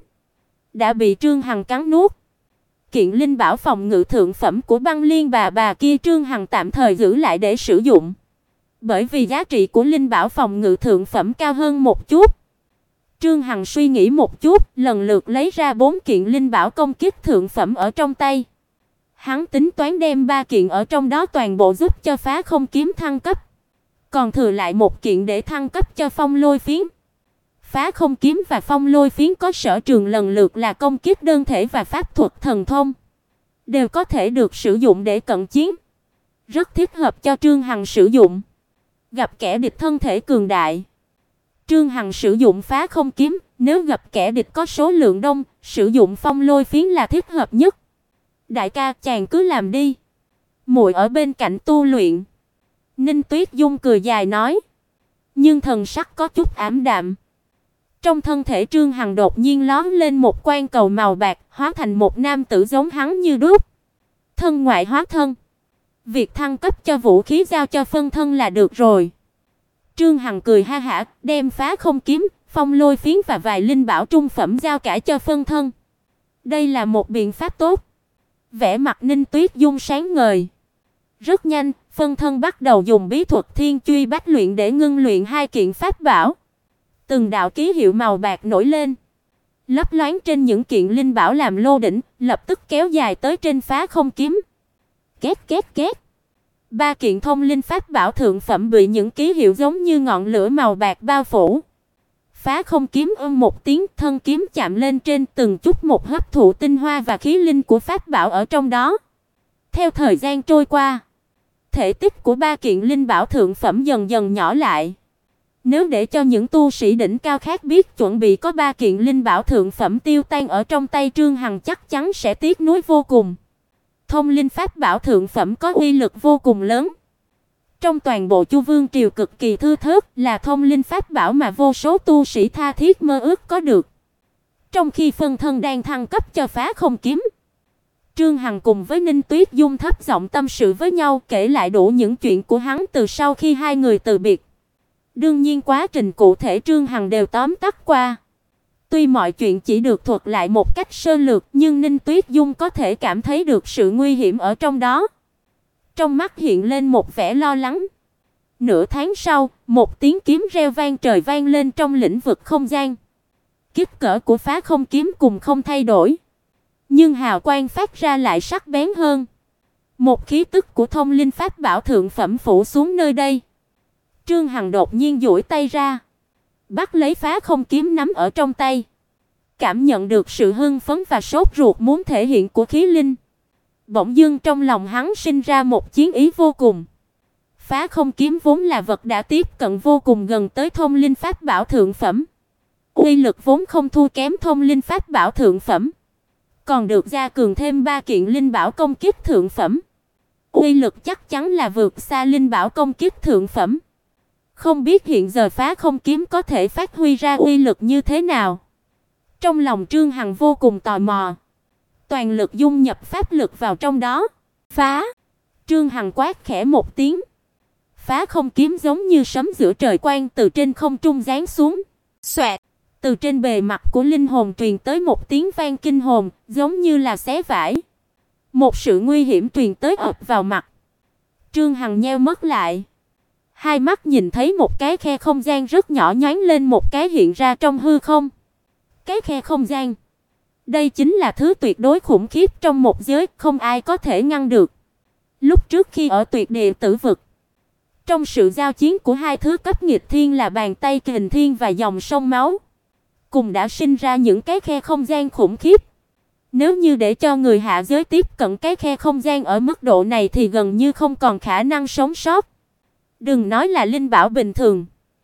đã bị Trương Hằng cắn nuốt. Kiện linh bảo phòng ngự thượng phẩm của Băng Liên bà kia Trương Hằng tạm thời giữ lại để sử dụng, bởi vì giá trị của linh bảo phòng ngự thượng phẩm cao hơn một chút. Trương Hằng suy nghĩ một chút, lần lượt lấy ra 4 kiện linh bảo công kích thượng phẩm ở trong tay. Hắn tính toán đem 3 kiện ở trong đó toàn bộ giúp cho phá không kiếm thăng cấp, còn thừa lại một kiện để thăng cấp cho phong lôi phiến. Phá không kiếm và phong lôi phiến có sở trường lần lượt là công kích đơn thể và pháp thuật thần thông, đều có thể được sử dụng để cận chiến, rất thích hợp cho Trương Hằng sử dụng. Gặp kẻ địch thân thể cường đại, Trương Hằng sử dụng phá không kiếm, nếu gặp kẻ địch có số lượng đông, sử dụng phong lôi phiến là thích hợp nhất. "Đại ca, chàng cứ làm đi, muội ở bên cạnh tu luyện." Ninh Tuyết Dung cười dài nói, nhưng thần sắc có chút ảm đạm. Trong thân thể Trương Hằng đột nhiên lóe lên một quang cầu màu bạc, hóa thành một nam tử giống hắn như đúc. Thân ngoại hóa thân, việc thăng cấp cho vũ khí giao cho phân thân là được rồi. Trương Hằng cười ha hả, đem phá không kiếm, phong lôi phiến và vài linh bảo trung phẩm giao cả cho phân thân. Đây là một biện pháp tốt. Vẻ mặt Ninh Tuyết Dung sáng ngời. Rất nhanh, phân thân bắt đầu dùng bí thuật Thiên Truy Bách Luyện để ngưng luyện 2 kiện pháp bảo. Từng đạo ký hiệu màu bạc nổi lên, lấp loáng trên những kiện linh bảo làm lô đỉnh, lập tức kéo dài tới trên phá không kiếm. Két két két. 3 kiện thông linh pháp bảo thượng phẩm bị những ký hiệu giống như ngọn lửa màu bạc bao phủ. Phá không kiếm một tiếng, thân kiếm chạm lên trên, từng chút một hấp thụ tinh hoa và khí linh của pháp bảo ở trong đó. Theo thời gian trôi qua, thể tích của 3 kiện linh bảo thượng phẩm dần dần nhỏ lại. Nếu để cho những tu sĩ đỉnh cao khác biết chuẩn bị có 3 kiện linh bảo thượng phẩm tiêu tan ở trong tay Trương Hằng, chắc chắn sẽ tiếc nuối vô cùng. Thông linh pháp bảo thượng phẩm có uy lực vô cùng lớn. Trong toàn bộ Chu Vương triều cực kỳ thưa thớt, là thông linh pháp bảo mà vô số tu sĩ tha thiết mơ ước có được. Trong khi phân thân đang thăng cấp cho phá không kiếm, Trương Hằng cùng với Ninh Tuyết Dung thấp giọng tâm sự với nhau, kể lại đủ những chuyện của hắn từ sau khi hai người từ biệt. Đương nhiên quá trình cụ thể Trương Hằng đều tóm tắt qua. Tuy mọi chuyện chỉ được thuật lại một cách sơ lược, nhưng Ninh Tuyết Dung có thể cảm thấy được sự nguy hiểm ở trong đó. Trong mắt hiện lên một vẻ lo lắng. Nửa tháng sau, một tiếng kiếm reo vang trời vang lên trong lĩnh vực không gian. Kích cỡ của phá không kiếm cùng không thay đổi, nhưng hào quang phát ra lại sắc bén hơn. Một khí tức của thông linh pháp bảo thượng phẩm phủ xuống nơi đây. Trương Hằng đột nhiên duỗi tay ra, bắt lấy phá không kiếm nắm ở trong tay. cảm nhận được sự hưng phấn và sốt ruột muốn thể hiện của Khí Linh. Bỗng dưng trong lòng hắn sinh ra một chiến ý vô cùng. Phá không kiếm vốn là vật đã tiếp cận vô cùng gần tới thông linh pháp bảo thượng phẩm. Uy lực vốn không thua kém thông linh pháp bảo thượng phẩm, còn được gia cường thêm 3 kiện linh bảo công kích thượng phẩm. Uy lực chắc chắn là vượt xa linh bảo công kích thượng phẩm. Không biết hiện giờ phá không kiếm có thể phát huy ra uy lực như thế nào. Trong lòng Trương Hằng vô cùng tò mò, toàn lực dung nhập pháp lực vào trong đó. Phá! Trương Hằng quát khẽ một tiếng. Phá không kiếm giống như sấm giữa trời quang từ trên không trung giáng xuống. Xoẹt! Từ trên bề mặt của linh hồn truyền tới một tiếng vang kinh hồn, giống như là xé vải. Một sự nguy hiểm truyền tới ập vào mặt. Trương Hằng nheo mắt lại. Hai mắt nhìn thấy một cái khe không gian rất nhỏ nhoáng lên một cái hiện ra trong hư không. Cái khe không gian. Đây chính là thứ tuyệt đối khủng khiếp trong một giới, không ai có thể ngăn được. Lúc trước khi ở Tuyệt Địa Tử Vực, trong sự giao chiến của hai thứ cấp nghịch thiên là bàn tay kình thiên và dòng sông máu, cùng đã sinh ra những cái khe không gian khủng khiếp. Nếu như để cho người hạ giới tiếp cận cái khe không gian ở mức độ này thì gần như không còn khả năng sống sót. Đừng nói là linh bảo bình thường,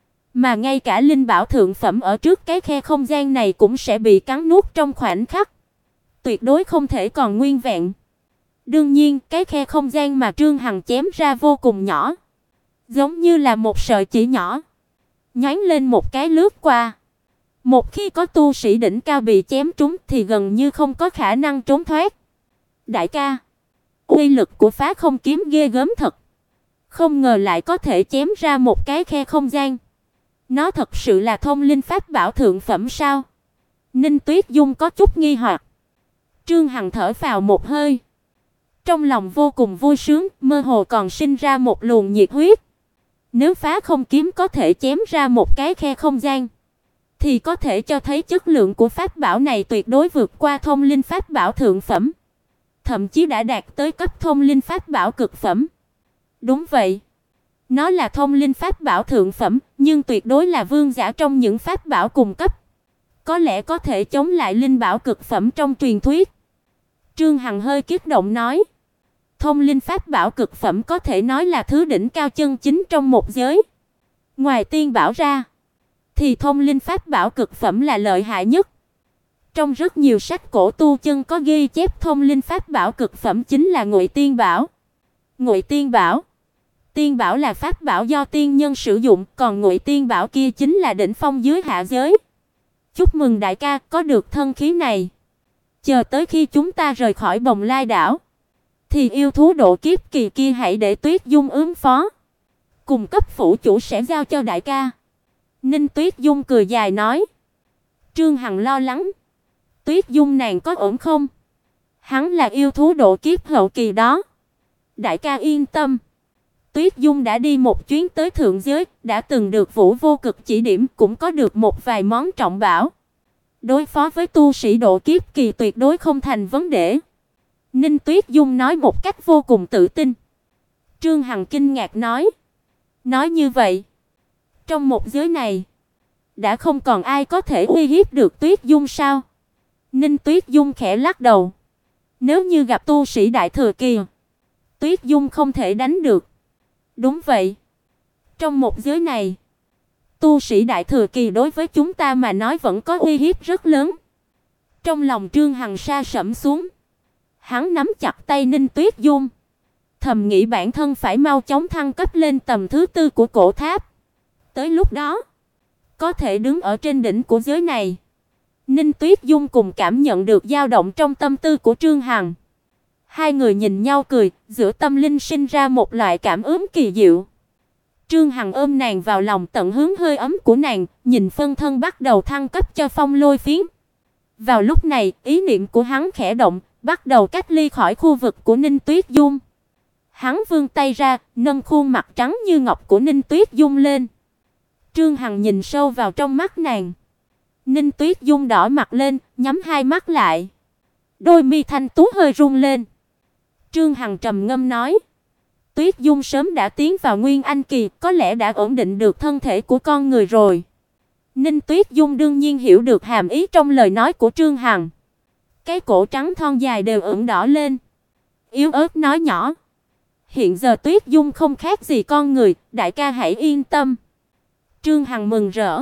mà ngay cả linh bảo thượng phẩm ở trước cái khe không gian này cũng sẽ bị cắn nuốt trong khoảnh khắc, tuyệt đối không thể còn nguyên vẹn. Đương nhiên, cái khe không gian mà Trương Hằng chém ra vô cùng nhỏ, giống như là một sợi chỉ nhỏ, nhoáng lên một cái lướt qua. Một khi có tu sĩ đỉnh cao bị chém trúng thì gần như không có khả năng trốn thoát. Đại ca, uy lực của phá không kiếm ghê gớm thật. Không ngờ lại có thể chém ra một cái khe không gian. Nó thật sự là thông linh pháp bảo thượng phẩm sao? Ninh Tuyết Dung có chút nghi hoặc. Trương Hằng thở phào một hơi. Trong lòng vô cùng vui sướng, mơ hồ còn sinh ra một luồng nhiệt huyết. Nếu phá không kiếm có thể chém ra một cái khe không gian, thì có thể cho thấy chất lượng của pháp bảo này tuyệt đối vượt qua thông linh pháp bảo thượng phẩm, thậm chí đã đạt tới cấp thông linh pháp bảo cực phẩm. Đúng vậy, nó là thông linh pháp bảo thượng phẩm, nhưng tuyệt đối là vương giả trong những pháp bảo cùng cấp, có lẽ có thể chống lại linh bảo cực phẩm trong truyền thuyết. Trương Hằng hơi kích động nói, thông linh pháp bảo cực phẩm có thể nói là thứ đỉnh cao chân chính trong một giới. Ngoài tiên bảo ra, thì thông linh pháp bảo cực phẩm là lợi hại nhất. Trong rất nhiều sách cổ tu chân có ghi chép thông linh pháp bảo cực phẩm chính là Ngụy Tiên Bảo. Ngụy Tiên Bảo, Tiên Bảo là pháp bảo do tiên nhân sử dụng, còn Ngụy Tiên Bảo kia chính là đỉnh phong dưới hạ giới. Chúc mừng đại ca có được thân khí này. Chờ tới khi chúng ta rời khỏi Bồng Lai đảo, thì yêu thú độ kiếp kỳ kia hãy để Tuyết Dung ứng phó. Cùng cấp phủ chủ sẽ giao cho đại ca. Ninh Tuyết Dung cười dài nói. Trương Hằng lo lắng, Tuyết Dung nàng có ổn không? Hắn là yêu thú độ kiếp hậu kỳ đó. Đại ca yên tâm, Tuyết Dung đã đi một chuyến tới thượng giới, đã từng được Vũ Vô Cực chỉ điểm, cũng có được một vài món trọng bảo. Đối phó với tu sĩ độ kiếp kỳ tuyệt đối không thành vấn đề. Ninh Tuyết Dung nói một cách vô cùng tự tin. Trương Hằng kinh ngạc nói. Nói như vậy, trong một giới này, đã không còn ai có thể uy hiếp được Tuyết Dung sao? Ninh Tuyết Dung khẽ lắc đầu. Nếu như gặp tu sĩ đại thừa kỳ, Tuyết Dung không thể đánh được. Đúng vậy. Trong một giới này, tu sĩ đại thừa kỳ đối với chúng ta mà nói vẫn có uy hiếp rất lớn. Trong lòng Trương Hằng sa sẫm xuống. Hắn nắm chặt tay Ninh Tuyết Dung, thầm nghĩ bản thân phải mau chóng thăng cấp lên tầm thứ 4 của cổ tháp. Tới lúc đó, có thể đứng ở trên đỉnh của giới này. Ninh Tuyết Dung cùng cảm nhận được dao động trong tâm tư của Trương Hằng. Hai người nhìn nhau cười, giữa tâm linh sinh ra một loại cảm ứng kỳ diệu. Trương Hằng ôm nàng vào lòng, tận hưởng hơi ấm của nàng, nhìn phân thân bắt đầu thăng cấp cho Phong Lôi Phiến. Vào lúc này, ý niệm của hắn khẽ động, bắt đầu cách ly khỏi khu vực của Ninh Tuyết Dung. Hắn vươn tay ra, nâng khuôn mặt trắng như ngọc của Ninh Tuyết Dung lên. Trương Hằng nhìn sâu vào trong mắt nàng. Ninh Tuyết Dung đỏ mặt lên, nhắm hai mắt lại. Đôi mi thanh tú hơi rung lên. Trương Hằng trầm ngâm nói, Tuyết Dung sớm đã tiến vào Nguyên Anh kỳ, có lẽ đã ổn định được thân thể của con người rồi. Ninh Tuyết Dung đương nhiên hiểu được hàm ý trong lời nói của Trương Hằng. Cái cổ trắng thon dài đều ửng đỏ lên. Yếu ớt nói nhỏ: "Hiện giờ Tuyết Dung không khác gì con người, đại ca hãy yên tâm." Trương Hằng mừng rỡ,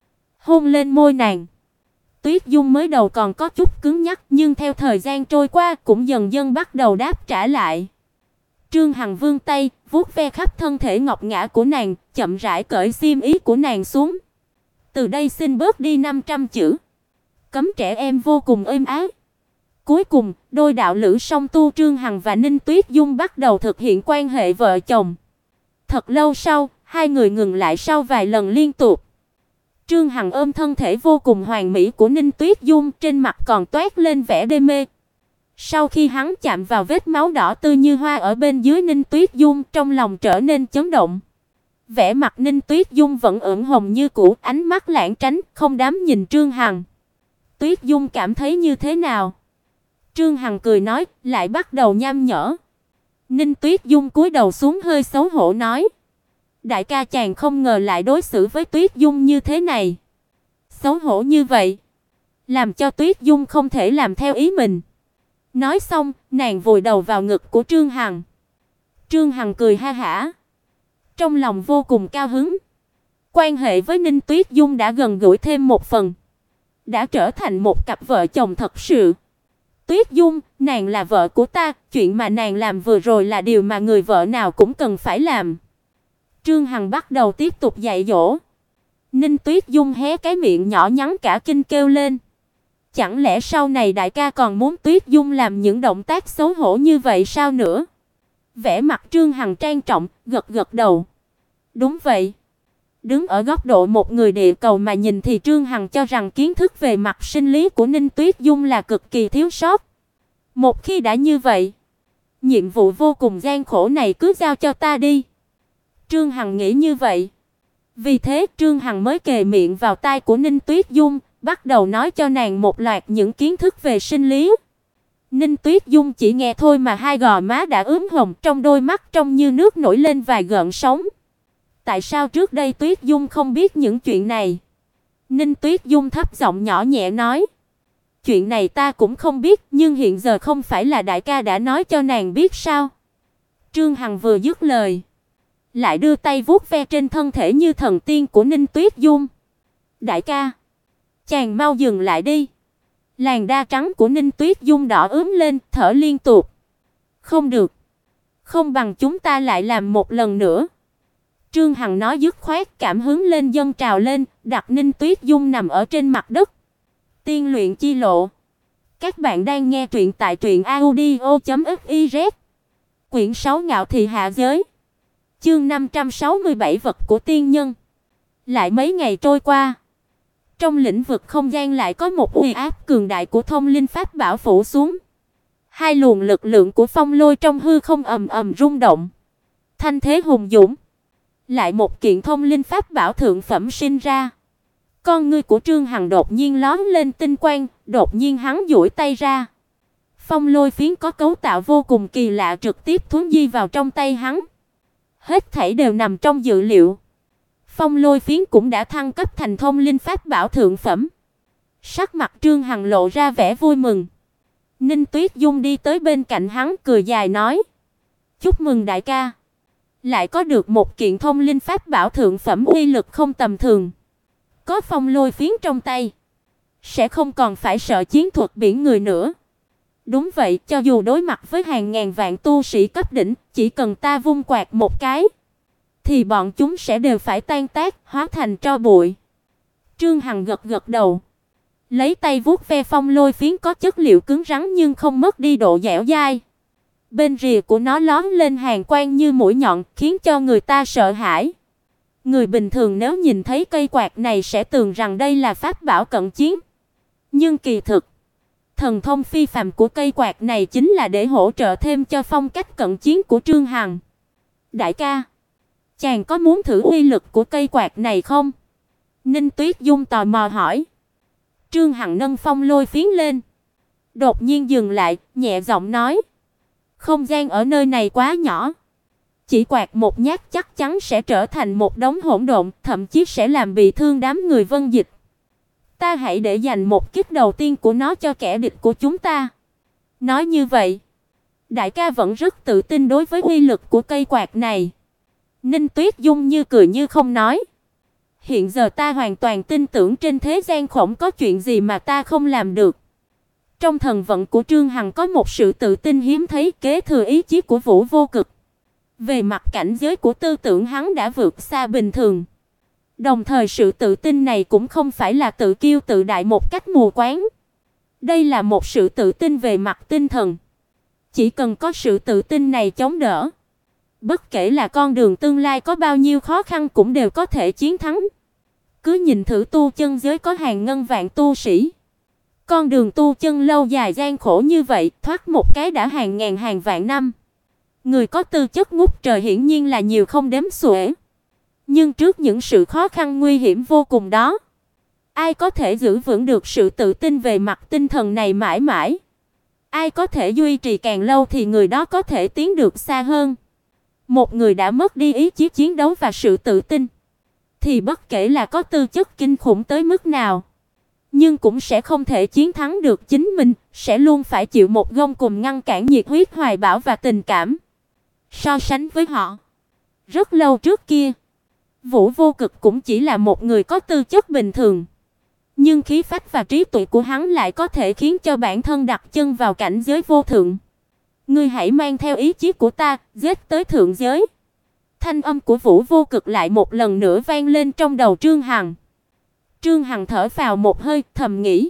hôn lên môi nàng. Tuyết Dung mới đầu còn có chút cứng nhắc, nhưng theo thời gian trôi qua cũng dần dần bắt đầu đáp trả lại. Trương Hằng vươn tay, vuốt ve khắp thân thể ngọc ngã của nàng, chậm rãi cởi xiêm y của nàng xuống. "Từ đây xin bớt đi 500 chữ. Cấm trẻ em vô cùng êm ái." Cuối cùng, đôi đạo lữ song tu Trương Hằng và Ninh Tuyết Dung bắt đầu thực hiện quan hệ vợ chồng. Thật lâu sau, hai người ngừng lại sau vài lần liên tục. Trương Hằng ôm thân thể vô cùng hoàn mỹ của Ninh Tuyết Dung, trên mặt còn toát lên vẻ đê mê. Sau khi hắn chạm vào vết máu đỏ tươi như hoa ở bên dưới Ninh Tuyết Dung, trong lòng trở nên chấn động. Vẻ mặt Ninh Tuyết Dung vẫn ửng hồng như cũ, ánh mắt lãng tránh, không dám nhìn Trương Hằng. "Tuyết Dung cảm thấy như thế nào?" Trương Hằng cười nói, lại bắt đầu nham nhở. Ninh Tuyết Dung cúi đầu xuống hơi xấu hổ nói: "Đại ca, chàng không ngờ lại đối xử với Tuyết Dung như thế này." "Xấu hổ như vậy, làm cho Tuyết Dung không thể làm theo ý mình." Nói xong, nàng vùi đầu vào ngực của Trương Hằng. Trương Hằng cười ha hả, trong lòng vô cùng cao hứng. Quan hệ với Ninh Tuyết Dung đã gần gũi thêm một phần, đã trở thành một cặp vợ chồng thật sự. "Tuyết Dung, nàng là vợ của ta, chuyện mà nàng làm vừa rồi là điều mà người vợ nào cũng cần phải làm." Trương Hằng bắt đầu tiếp tục dạy dỗ. Ninh Tuyết Dung hé cái miệng nhỏ nhắn cả kinh kêu lên: "Chẳng lẽ sau này đại ca còn muốn Tuyết Dung làm những động tác xấu hổ như vậy sao nữa?" Vẻ mặt Trương Hằng trang trọng, gật gật đầu. "Đúng vậy." Đứng ở góc độ một người địa cầu mà nhìn thì Trương Hằng cho rằng kiến thức về mặt sinh lý của Ninh Tuyết Dung là cực kỳ thiếu sót. Một khi đã như vậy, nhiệm vụ vô cùng gian khổ này cứ giao cho ta đi. Trương Hằng nghĩ như vậy. Vì thế Trương Hằng mới kề miệng vào tai của Ninh Tuyết Dung, bắt đầu nói cho nàng một loạt những kiến thức về sinh lý. Ninh Tuyết Dung chỉ nghe thôi mà hai gò má đã ửng hồng, trong đôi mắt trông như nước nổi lên vài gợn sóng. Tại sao trước đây Tuyết Dung không biết những chuyện này? Ninh Tuyết Dung thấp giọng nhỏ nhẹ nói: "Chuyện này ta cũng không biết, nhưng hiện giờ không phải là đại ca đã nói cho nàng biết sao?" Trương Hằng vừa dứt lời, lại đưa tay vuốt ve trên thân thể như thần tiên của Ninh Tuyết Dung. "Đại ca, chàng mau dừng lại đi." Làn da trắng của Ninh Tuyết Dung đỏ ửng lên, thở liên tục. "Không được, không bằng chúng ta lại làm một lần nữa." Trương Hằng nói dứt khoát, cảm hứng lên dâng trào lên, đặt Ninh Tuyết Dung nằm ở trên mặt đất. Tiên luyện chi lộ. Các bạn đang nghe truyện tại truyệnaudio.fiz. Quyển 6 Ngạo thị hạ giới. Chương 567 vật của tiên nhân. Lại mấy ngày trôi qua, trong lĩnh vực không gian lại có một uy áp cường đại của thông linh pháp bảo phủ xuống. Hai luồng lực lượng của phong lôi trong hư không ầm ầm rung động, thanh thế hùng dũng. Lại một kiện thông linh pháp bảo thượng phẩm sinh ra. Con ngươi của Trương Hằng đột nhiên lóe lên tinh quang, đột nhiên hắn duỗi tay ra. Phong lôi phiến có cấu tạo vô cùng kỳ lạ trực tiếp thuấn di vào trong tay hắn. Hết thảy đều nằm trong dự liệu. Phong lôi phiến cũng đã thăng cấp thành thông linh pháp bảo thượng phẩm. Sắc mặt Trương Hằng lộ ra vẻ vui mừng. Ninh Tuyết Dung đi tới bên cạnh hắn cười dài nói: "Chúc mừng đại ca, lại có được một kiện thông linh pháp bảo thượng phẩm uy lực không tầm thường. Có phong lôi phiến trong tay, sẽ không còn phải sợ chiến thuật biển người nữa." "Đúng vậy, cho dù đối mặt với hàng ngàn vạn tu sĩ cấp đỉnh, chỉ cần ta vung quạt một cái, thì bọn chúng sẽ đều phải tan tác, hóa thành tro bụi." Trương Hằng gật gật đầu, lấy tay vuốt ve phong lôi phiến có chất liệu cứng rắn nhưng không mất đi độ dẻo dai. Bên rìa của nó lóe lên hàn quang như mũi nhọn, khiến cho người ta sợ hãi. Người bình thường nếu nhìn thấy cây quạt này sẽ tưởng rằng đây là pháp bảo cận chiến. Nhưng kỳ thực, thần thông phi phàm của cây quạt này chính là để hỗ trợ thêm cho phong cách cận chiến của Trương Hằng. "Đại ca, chàng có muốn thử uy lực của cây quạt này không?" Ninh Tuyết Dung tò mò hỏi. Trương Hằng nâng phong lôi phiến lên, đột nhiên dừng lại, nhẹ giọng nói: "Không gian ở nơi này quá nhỏ, Chỉ quạt một nhát chắc chắn sẽ trở thành một đống hỗn độn, thậm chí sẽ làm bị thương đám người Vân Dịch. Ta hãy để dành một kích đầu tiên của nó cho kẻ địch của chúng ta. Nói như vậy, đại ca vẫn rất tự tin đối với uy lực của cây quạt này. Ninh Tuyết Dung như cười như không nói. Hiện giờ ta hoàn toàn tin tưởng trên thế gian không có chuyện gì mà ta không làm được. Trong thần vận của Trương Hằng có một sự tự tin hiếm thấy, kế thừa ý chí của Vũ Vô Cực. Về mặt cảnh giới của tư tưởng hắn đã vượt xa bình thường. Đồng thời sự tự tin này cũng không phải là tự kiêu tự đại một cách mù quáng. Đây là một sự tự tin về mặt tinh thần. Chỉ cần có sự tự tin này chống đỡ, bất kể là con đường tương lai có bao nhiêu khó khăn cũng đều có thể chiến thắng. Cứ nhìn thử tu chân giới có hàng ngàn vạn tu sĩ. Con đường tu chân lâu dài gian khổ như vậy, thoát một cái đã hàng ngàn hàng vạn năm. Người có tư chất ngút trời hiển nhiên là nhiều không đếm xuể. Nhưng trước những sự khó khăn nguy hiểm vô cùng đó, ai có thể giữ vững được sự tự tin về mặt tinh thần này mãi mãi? Ai có thể duy trì càng lâu thì người đó có thể tiến được xa hơn. Một người đã mất đi ý chí chiến đấu và sự tự tin, thì bất kể là có tư chất kinh khủng tới mức nào, nhưng cũng sẽ không thể chiến thắng được chính mình, sẽ luôn phải chịu một gông cùm ngăn cản nhiệt huyết hoài bão và tình cảm. So sánh với họ, rất lâu trước kia, Vũ Vô Cực cũng chỉ là một người có tư chất bình thường, nhưng khí phách và trí tuệ của hắn lại có thể khiến cho bản thân đặt chân vào cảnh giới vô thượng. Ngươi hãy mang theo ý chí của ta, giết tới thượng giới. Thanh âm của Vũ Vô Cực lại một lần nữa vang lên trong đầu Trương Hằng. Trương Hằng thở phào một hơi, thầm nghĩ,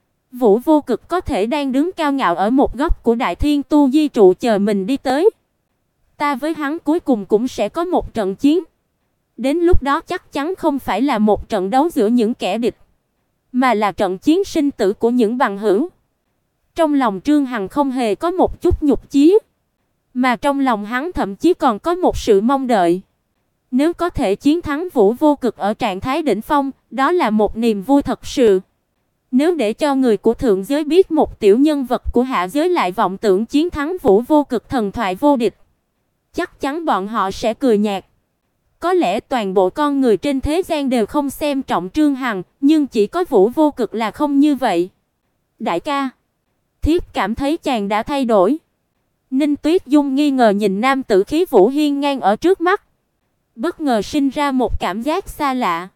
Vũ Vô Cực có thể đang đứng cao ngạo ở một góc của Đại Thiên Tu Di trụ chờ mình đi tới. Ta với hắn cuối cùng cũng sẽ có một trận chiến. Đến lúc đó chắc chắn không phải là một trận đấu giữa những kẻ địch, mà là trận chiến sinh tử của những bằng hữu. Trong lòng Trương Hằng không hề có một chút nhục chí, mà trong lòng hắn thậm chí còn có một sự mong đợi. Nếu có thể chiến thắng Vũ Vô Cực ở trạng thái đỉnh phong, đó là một niềm vui thật sự. Nếu để cho người của thượng giới biết một tiểu nhân vật của hạ giới lại vọng tưởng chiến thắng Vũ Vô Cực thần thoại vô địch, chắc chắn bọn họ sẽ cười nhạt. Có lẽ toàn bộ con người trên thế gian đều không xem trọng Trương Hằng, nhưng chỉ có Vũ Vô Cực là không như vậy. Đại ca, thiếp cảm thấy chàng đã thay đổi. Ninh Tuyết Dung nghi ngờ nhìn nam tử khí vũ hiên ngang ở trước mắt, bất ngờ sinh ra một cảm giác xa lạ.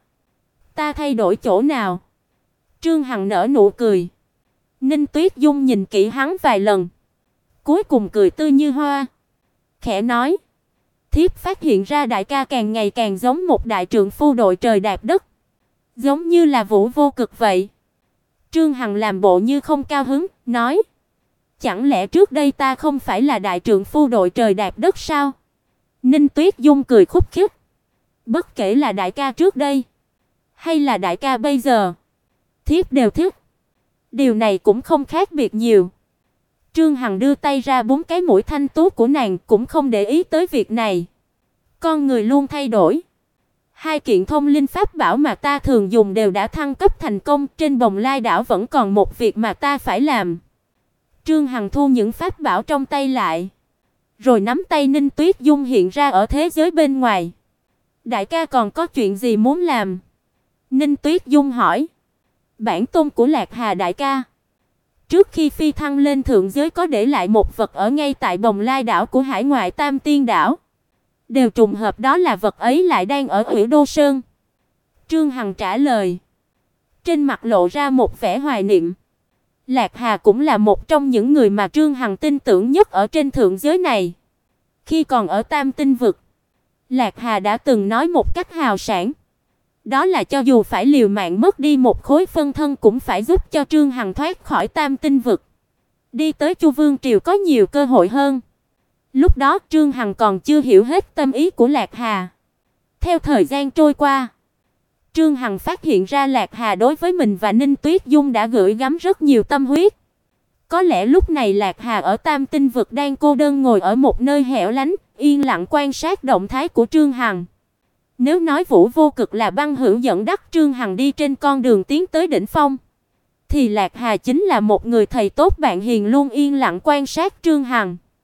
Ta thay đổi chỗ nào? Trương Hằng nở nụ cười. Ninh Tuyết Dung nhìn kỹ hắn vài lần, cuối cùng cười tươi như hoa, khẽ nói, thiếp phát hiện ra đại ca càng ngày càng giống một đại trượng phu đội trời đạp đất, giống như là Vũ Vô Cực vậy. Trương Hằng làm bộ như không cao hứng, nói, chẳng lẽ trước đây ta không phải là đại trượng phu đội trời đạp đất sao? Ninh Tuyết Dung cười khúc khích, bất kể là đại ca trước đây hay là đại ca bây giờ, thiếp đều thích. Điều này cũng không khác biệt nhiều. Trương Hằng đưa tay ra búng cái mũi thanh tú của nàng, cũng không để ý tới việc này. Con người luôn thay đổi. Hai kiện thông linh pháp bảo mà ta thường dùng đều đã thăng cấp thành công, trên Bồng Lai đảo vẫn còn một việc mà ta phải làm. Trương Hằng thu những pháp bảo trong tay lại, rồi nắm tay Ninh Tuyết Dung hiện ra ở thế giới bên ngoài. Đại ca còn có chuyện gì muốn làm? Ninh Tuyết Dung hỏi. Bản tôn của Lạc Hà đại ca trước khi phi thăng lên thượng giới có để lại một vật ở ngay tại Bồng Lai đảo của hải ngoại Tam Tiên đảo. Đều trùng hợp đó là vật ấy lại đang ở Ủy Đô Sơn. Trương Hằng trả lời, trên mặt lộ ra một vẻ hoài niệm. Lạc Hà cũng là một trong những người mà Trương Hằng tin tưởng nhất ở trên thượng giới này. Khi còn ở Tam Tinh vực, Lạc Hà đã từng nói một cách hào sảng, đó là cho dù phải liều mạng mất đi một khối phân thân cũng phải giúp cho Trương Hằng thoát khỏi Tam Tinh vực, đi tới Chu Vương triều có nhiều cơ hội hơn. Lúc đó Trương Hằng còn chưa hiểu hết tâm ý của Lạc Hà. Theo thời gian trôi qua, Trương Hằng phát hiện ra Lạc Hà đối với mình và Ninh Tuyết Dung đã gửi gắm rất nhiều tâm huyết. Có lẽ lúc này Lạc Hà ở Tam Tinh vực đang cô đơn ngồi ở một nơi hẻo lánh, yên lặng quan sát động thái của Trương Hằng. Nếu nói Vũ Vô Cực là băng hữu dẫn dắt Trương Hằng đi trên con đường tiến tới đỉnh phong, thì Lạc Hà chính là một người thầy tốt bạn hiền luôn yên lặng quan sát Trương Hằng.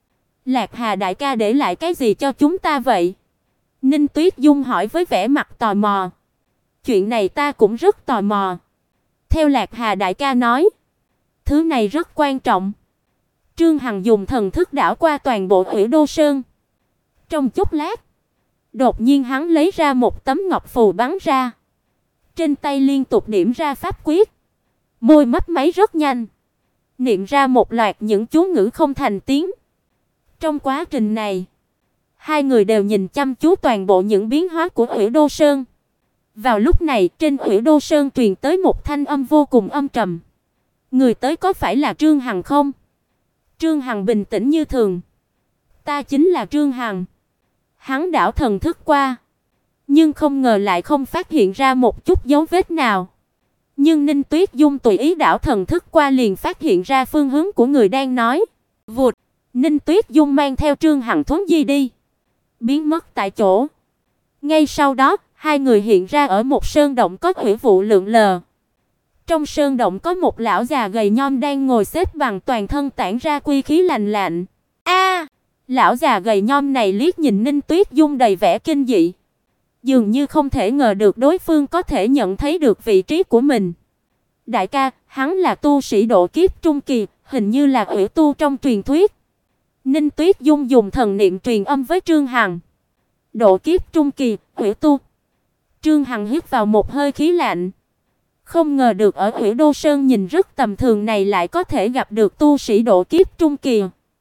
Lạc Hà đại ca để lại cái gì cho chúng ta vậy? Ninh Tuyết Dung hỏi với vẻ mặt tò mò. Chuyện này ta cũng rất tò mò. Theo Lạc Hà đại ca nói, thứ này rất quan trọng. Trương Hằng dùng thần thức đảo qua toàn bộ Hủy Đô Sơn. Trong chốc lát, đột nhiên hắn lấy ra một tấm ngọc phù bắn ra. Trên tay liên tục điểm ra pháp quyết. Môi mấp máy rất nhanh, niệm ra một loạt những chú ngữ không thành tiếng. Trong quá trình này, hai người đều nhìn chăm chú toàn bộ những biến hóa của Hủy Đô Sơn. Vào lúc này, trên Hủy Đô Sơn truyền tới một thanh âm vô cùng âm trầm. Người tới có phải là Trương Hằng không? Trương Hằng bình tĩnh như thường. Ta chính là Trương Hằng. Hắn đảo thần thức qua, nhưng không ngờ lại không phát hiện ra một chút dấu vết nào. Nhưng Ninh Tuyết Dung tùy ý đảo thần thức qua liền phát hiện ra phương hướng của người đang nói. Vụt, Ninh Tuyết Dung mang theo Trương Hằng thuấn di đi, biến mất tại chỗ. Ngay sau đó, hai người hiện ra ở một sơn động có thủy vụ lượn lờ. Trong sơn động có một lão già gầy nhom đang ngồi xếp bằng, toàn thân tản ra quy khí lạnh lạnh. A! Lão già gầy nhom này liếc nhìn Ninh Tuyết Dung đầy vẻ kinh dị, dường như không thể ngờ được đối phương có thể nhận thấy được vị trí của mình. Đại ca, hắn là tu sĩ độ kiếp trung kỳ, hình như là hủy tu trong truyền thuyết. Ninh Tuyết Dung dùng thần niệm truyền âm với Trương Hằng. Độ kiếp trung kỳ, hủy tu. Trương Hằng hít vào một hơi khí lạnh. Không ngờ được ở Hủy Đô Sơn nhìn rất tầm thường này lại có thể gặp được tu sĩ độ kiếp trung kỳ,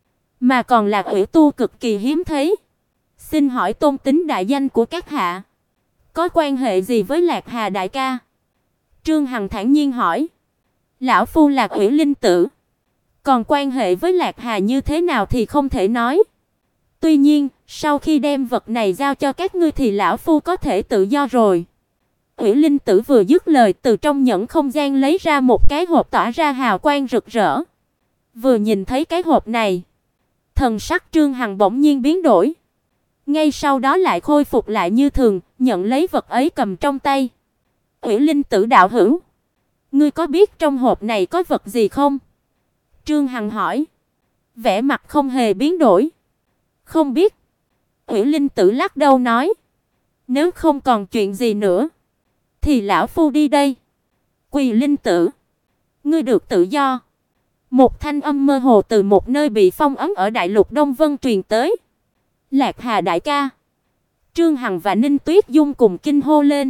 mà còn là hủy tu cực kỳ hiếm thấy. Xin hỏi tôn tính đại danh của các hạ, có quan hệ gì với Lạc Hà đại ca? Trương Hằng thản nhiên hỏi. Lão phu là Hủy Linh Tử, còn quan hệ với Lạc Hà như thế nào thì không thể nói. Tuy nhiên, sau khi đem vật này giao cho các ngươi thì lão phu có thể tự do rồi. Hủy Linh Tử vừa dứt lời, từ trong nhẫn không gian lấy ra một cái hộp tỏa ra hào quang rực rỡ. Vừa nhìn thấy cái hộp này, thần sắc Trương Hằng bỗng nhiên biến đổi. Ngay sau đó lại khôi phục lại như thường, nhận lấy vật ấy cầm trong tay. Hủy Linh Tử đạo hữu, ngươi có biết trong hộp này có vật gì không? Trương Hằng hỏi. Vẻ mặt không hề biến đổi. Không biết. Hủy Linh Tử lắc đầu nói. Nếu không còn chuyện gì nữa, thì lão phu đi đây. Quỳ Linh Tử, ngươi được tự do. Một thanh âm mơ hồ từ một nơi bị phong ấn ở đại lục Đông Vân truyền tới. Lạc Hà đại ca. Trương Hằng và Ninh Tuyết Dung cùng kinh hô lên.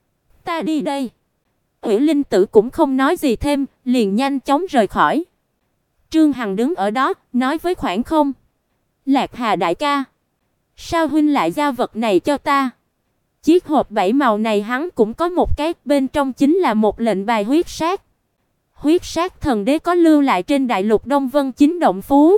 Ta đi đây. Hủy Linh Tử cũng không nói gì thêm, liền nhanh chóng rời khỏi. Trương Hằng đứng ở đó, nói với khoảng không. Lạc Hà đại ca, sao huynh lại giao vật này cho ta? Chiếc hộp bảy màu này hắn cũng có một cái, bên trong chính là một lệnh bài huyết sát. Huyết sát thần đế có lưu lại trên đại lục Đông Vân 9 động phú.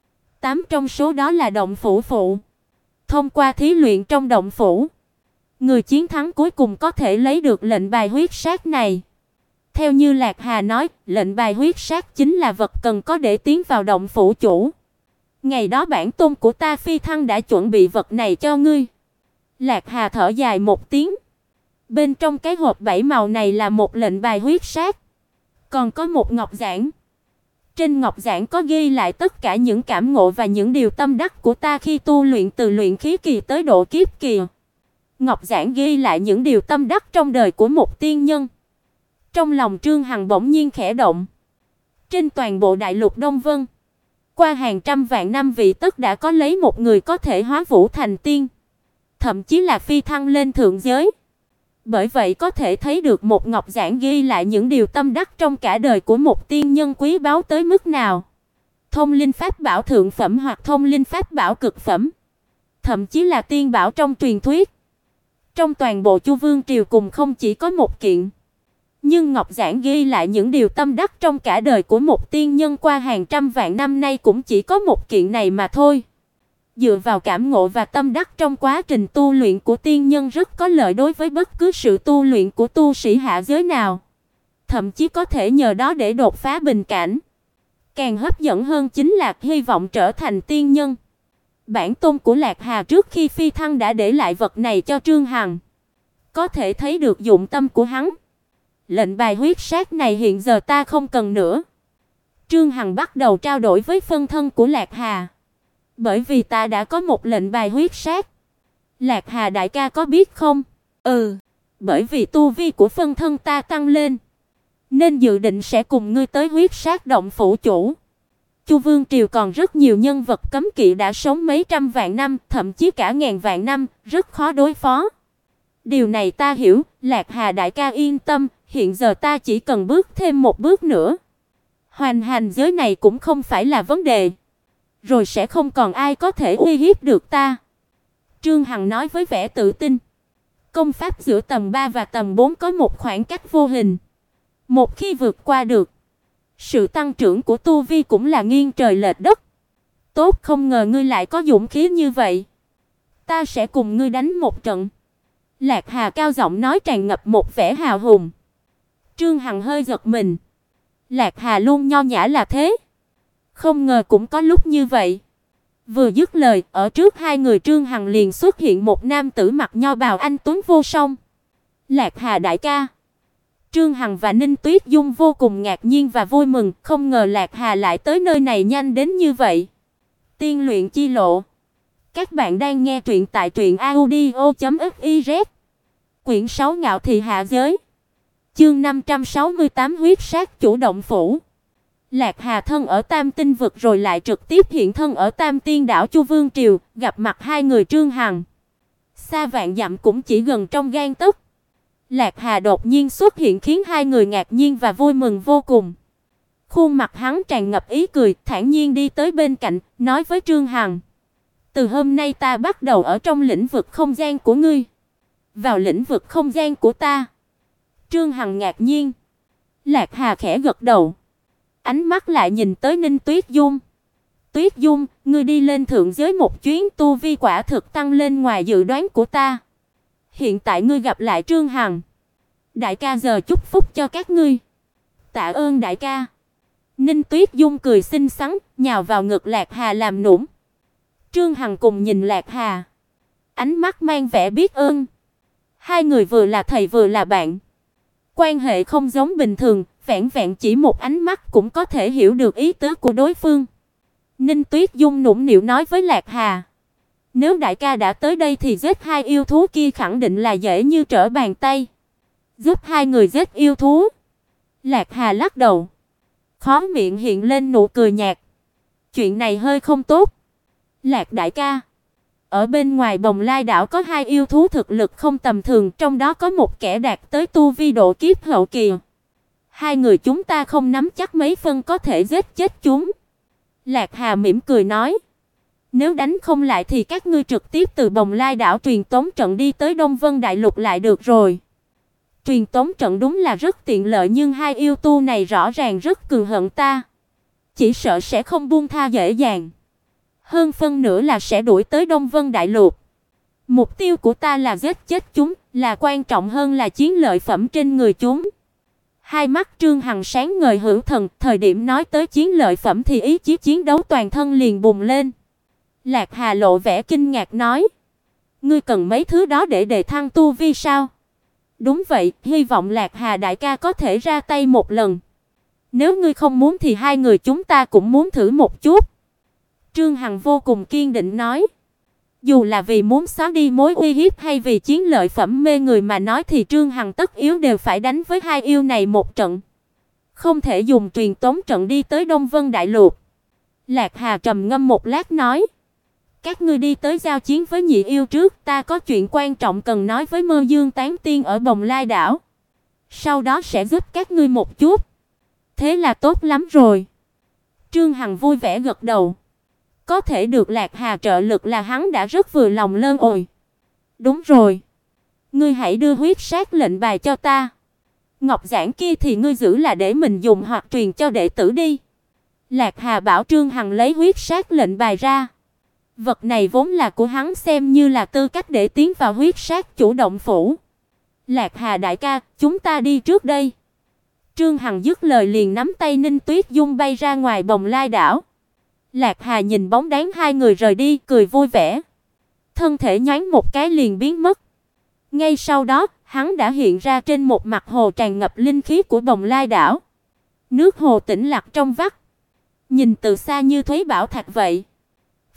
8 trong số đó là động phủ phụ. Thông qua thí luyện trong động phủ, người chiến thắng cuối cùng có thể lấy được lệnh bài huyết sát này. Theo như Lạc Hà nói, lệnh bài huyết sát chính là vật cần có để tiến vào động phủ chủ. Ngày đó bản tôn của ta phi thăng đã chuẩn bị vật này cho ngươi. Lạc Hà thở dài một tiếng. Bên trong cái hộp bảy màu này là một lệnh bài huyết sát, còn có một ngọc giản. Trên ngọc giản có ghi lại tất cả những cảm ngộ và những điều tâm đắc của ta khi tu luyện từ luyện khí kỳ tới độ kiếp kỳ. Ngọc giản ghi lại những điều tâm đắc trong đời của một tiên nhân. Trong lòng Trương Hằng bỗng nhiên khẽ động. Trên toàn bộ đại lục Đông Vân, qua hàng trăm vạn năm vị tất đã có lấy một người có thể hóa vũ thành tiên, thậm chí là phi thăng lên thượng giới. Bởi vậy có thể thấy được một ngọc giản ghi lại những điều tâm đắc trong cả đời của một tiên nhân quý báu tới mức nào. Thông linh pháp bảo thượng phẩm hoặc thông linh pháp bảo cực phẩm, thậm chí là tiên bảo trong truyền thuyết. Trong toàn bộ Chu Vương triều cùng không chỉ có một kiện, nhưng ngọc giản ghi lại những điều tâm đắc trong cả đời của một tiên nhân qua hàng trăm vạn năm nay cũng chỉ có một kiện này mà thôi. Dựa vào cảm ngộ và tâm đắc trong quá trình tu luyện của tiên nhân rất có lợi đối với bất cứ sự tu luyện của tu sĩ hạ giới nào, thậm chí có thể nhờ đó để đột phá bình cảnh. Càng hấp dẫn hơn chính là hy vọng trở thành tiên nhân. Bản tôn của Lạc Hà trước khi phi thăng đã để lại vật này cho Trương Hằng, có thể thấy được dụng tâm của hắn. Lệnh bài huyết sát này hiện giờ ta không cần nữa. Trương Hằng bắt đầu trao đổi với phân thân của Lạc Hà. Bởi vì ta đã có một lệnh bài huyết sát. Lạc Hà đại ca có biết không? Ừ, bởi vì tu vi của phân thân ta tăng lên, nên dự định sẽ cùng ngươi tới huyết sát động phủ chủ. Chu Vương triều còn rất nhiều nhân vật cấm kỵ đã sống mấy trăm vạn năm, thậm chí cả ngàn vạn năm, rất khó đối phó. Điều này ta hiểu, Lạc Hà đại ca yên tâm, hiện giờ ta chỉ cần bước thêm một bước nữa. Hoành hành giới này cũng không phải là vấn đề. Rồi sẽ không còn ai có thể uy hiếp được ta. Trương Hằng nói với vẻ tự tin. Công pháp giữa tầng 3 và tầng 4 có một khoảng cách vô hình. Một khi vượt qua được, sự tăng trưởng của tu vi cũng là nghiêng trời lệch đất. Tốt, không ngờ ngươi lại có dũng khí như vậy. Ta sẽ cùng ngươi đánh một trận. Lạc Hà cao giọng nói, tràn ngập một vẻ hào hùng. Trương Hằng hơi giật mình. Lạc Hà luôn nho nhã là thế, không ngờ cũng có lúc như vậy. Vừa dứt lời, ở trước hai người Trương Hằng liền xuất hiện một nam tử mặc nho bào anh tuấn vô song. Lạc Hà đại ca. Trương Hằng và Ninh Tuyết Dung vô cùng ngạc nhiên và vui mừng, không ngờ Lạc Hà lại tới nơi này nhanh đến như vậy. Tiên luyện chi lộ. Các bạn đang nghe truyện tại truyệnaudio.fiz. Quyển 6 Ngạo thị hạ giới. Chương 568 huyết sát chủ động phủ. Lạc Hà thân ở Tam Tinh vực rồi lại trực tiếp hiện thân ở Tam Tiên đảo Chu Vương triều, gặp mặt hai người Trương Hằng. Xa vạn dặm cũng chỉ gần trong gang tấc. Lạc Hà đột nhiên xuất hiện khiến hai người ngạc nhiên và vui mừng vô cùng. Khuôn mặt hắn tràn ngập ý cười, thản nhiên đi tới bên cạnh, nói với Trương Hằng: "Từ hôm nay ta bắt đầu ở trong lĩnh vực không gian của ngươi, vào lĩnh vực không gian của ta." Trương Hằng ngạc nhiên. Lạc Hà khẽ gật đầu. Ánh mắt lại nhìn tới Ninh Tuyết Dung. "Tuyết Dung, ngươi đi lên thượng giới một chuyến, tu vi quả thực tăng lên ngoài dự đoán của ta. Hiện tại ngươi gặp lại Trương Hằng, đại ca giờ chúc phúc cho các ngươi." "Tạ ơn đại ca." Ninh Tuyết Dung cười xinh xắn, nhào vào ngực Lạc Hà làm nũng. Trương Hằng cùng nhìn Lạc Hà, ánh mắt mang vẻ biết ơn. Hai người vừa là thầy vừa là bạn, quan hệ không giống bình thường, vẹn vẹn chỉ một ánh mắt cũng có thể hiểu được ý tứ của đối phương. Ninh Tuyết Dung nũng nịu nói với Lạc Hà: "Nếu đại ca đã tới đây thì giết hai yêu thú kia khẳng định là dễ như trở bàn tay. Giúp hai người giết yêu thú." Lạc Hà lắc đầu, khóe miệng hiện lên nụ cười nhạt. "Chuyện này hơi không tốt. Lạc đại ca, ở bên ngoài Bồng Lai đảo có hai yêu thú thực lực không tầm thường, trong đó có một kẻ đạt tới tu vi độ kiếp hậu kỳ. Hai người chúng ta không nắm chắc mấy phân có thể giết chết chúng." Lạc Hà mỉm cười nói: "Nếu đánh không lại thì các ngươi trực tiếp từ Bồng Lai đảo truyền tống trận đi tới Đông Vân Đại Lục lại được rồi." Truyền tống trận đúng là rất tiện lợi, nhưng hai yêu tu này rõ ràng rất cường hận ta, chỉ sợ sẽ không buông tha dễ dàng. Hơn phân nữa là sẽ đuổi tới Đông Vân Đại Lục. Mục tiêu của ta là giết chết chúng, là quan trọng hơn là chiến lợi phẩm trên người chúng." Hai mắt Trương Hằng sáng ngời hữu thần, thời điểm nói tới chiến lợi phẩm thì ý chí chiến đấu toàn thân liền bùng lên. Lạc Hà lộ vẻ kinh ngạc nói: "Ngươi cần mấy thứ đó để đề thăng tu vi sao?" "Đúng vậy, hy vọng Lạc Hà đại ca có thể ra tay một lần. Nếu ngươi không muốn thì hai người chúng ta cũng muốn thử một chút." Trương Hằng vô cùng kiên định nói. Dù là vì muốn xóa đi mối uy hiếp hay vì chiến lợi phẩm mê người mà nói thì Trương Hằng tất yếu đều phải đánh với hai yêu này một trận. Không thể dùng truyền tống trận đi tới Đông Vân Đại Lục. Lạc Hà trầm ngâm một lát nói: "Các ngươi đi tới giao chiến với nhị yêu trước, ta có chuyện quan trọng cần nói với Mơ Dương Tán Tiên ở Bồng Lai đảo. Sau đó sẽ giúp các ngươi một chút." "Thế là tốt lắm rồi." Trương Hằng vui vẻ gật đầu. Có thể được Lạc Hà trợ lực là hắn đã rất vừa lòng lơn ồi. "Đúng rồi, ngươi hãy đưa huyết sát lệnh bài cho ta. Ngọc giản kia thì ngươi giữ là để mình dùng hoặc truyền cho đệ tử đi." Lạc Hà bảo Trương Hằng lấy huyết sát lệnh bài ra. Vật này vốn là của hắn, xem như là tư cách để tiến vào huyết sát chủ động phủ. "Lạc Hà đại ca, chúng ta đi trước đây." Trương Hằng dứt lời liền nắm tay Ninh Tuyết Dung bay ra ngoài Bồng Lai đảo. Lạc Hà nhìn bóng dáng hai người rời đi, cười vui vẻ. Thân thể nhoáng một cái liền biến mất. Ngay sau đó, hắn đã hiện ra trên một mặt hồ tràn ngập linh khí của Bồng Lai đảo. Nước hồ tĩnh lặng trong vắt, nhìn từ xa như thúy bảo thạch vậy.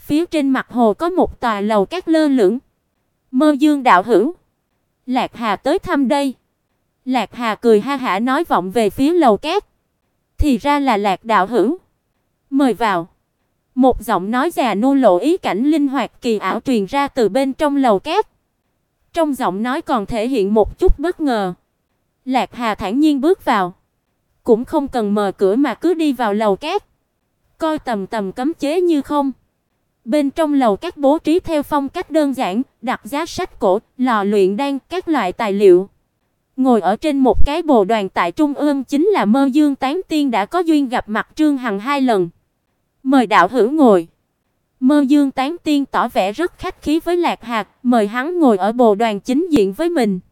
phía trên mặt hồ có một tòa lầu cát lơ lửng. Mơ Dương đạo hữu, Lạc Hà tới thăm đây. Lạc Hà cười ha hả nói vọng về phía lầu cát. Thì ra là Lạc đạo hữu. Mời vào. Một giọng nói già nua lộ ý cảnh linh hoạt kỳ ảo truyền ra từ bên trong lầu cát. Trong giọng nói còn thể hiện một chút bất ngờ. Lạc Hà thản nhiên bước vào, cũng không cần mở cửa mà cứ đi vào lầu cát. Coi tầm cấm chế như không. Bên trong lầu cát bố trí theo phong cách đơn giản, đặt giá sách cổ, lò luyện đan, các loại tài liệu. Ngồi ở trên một cái bồ đoàn tại trung ương chính là Mơ Dương Tán Tiên đã có duyên gặp mặt Trương Hằng 2 lần. Mời đạo hữu ngồi. Mơ Dương Tán Tiên tỏ vẻ rất khách khí với Lạc Hà, mời hắn ngồi ở bồ đoàn chính diện với mình.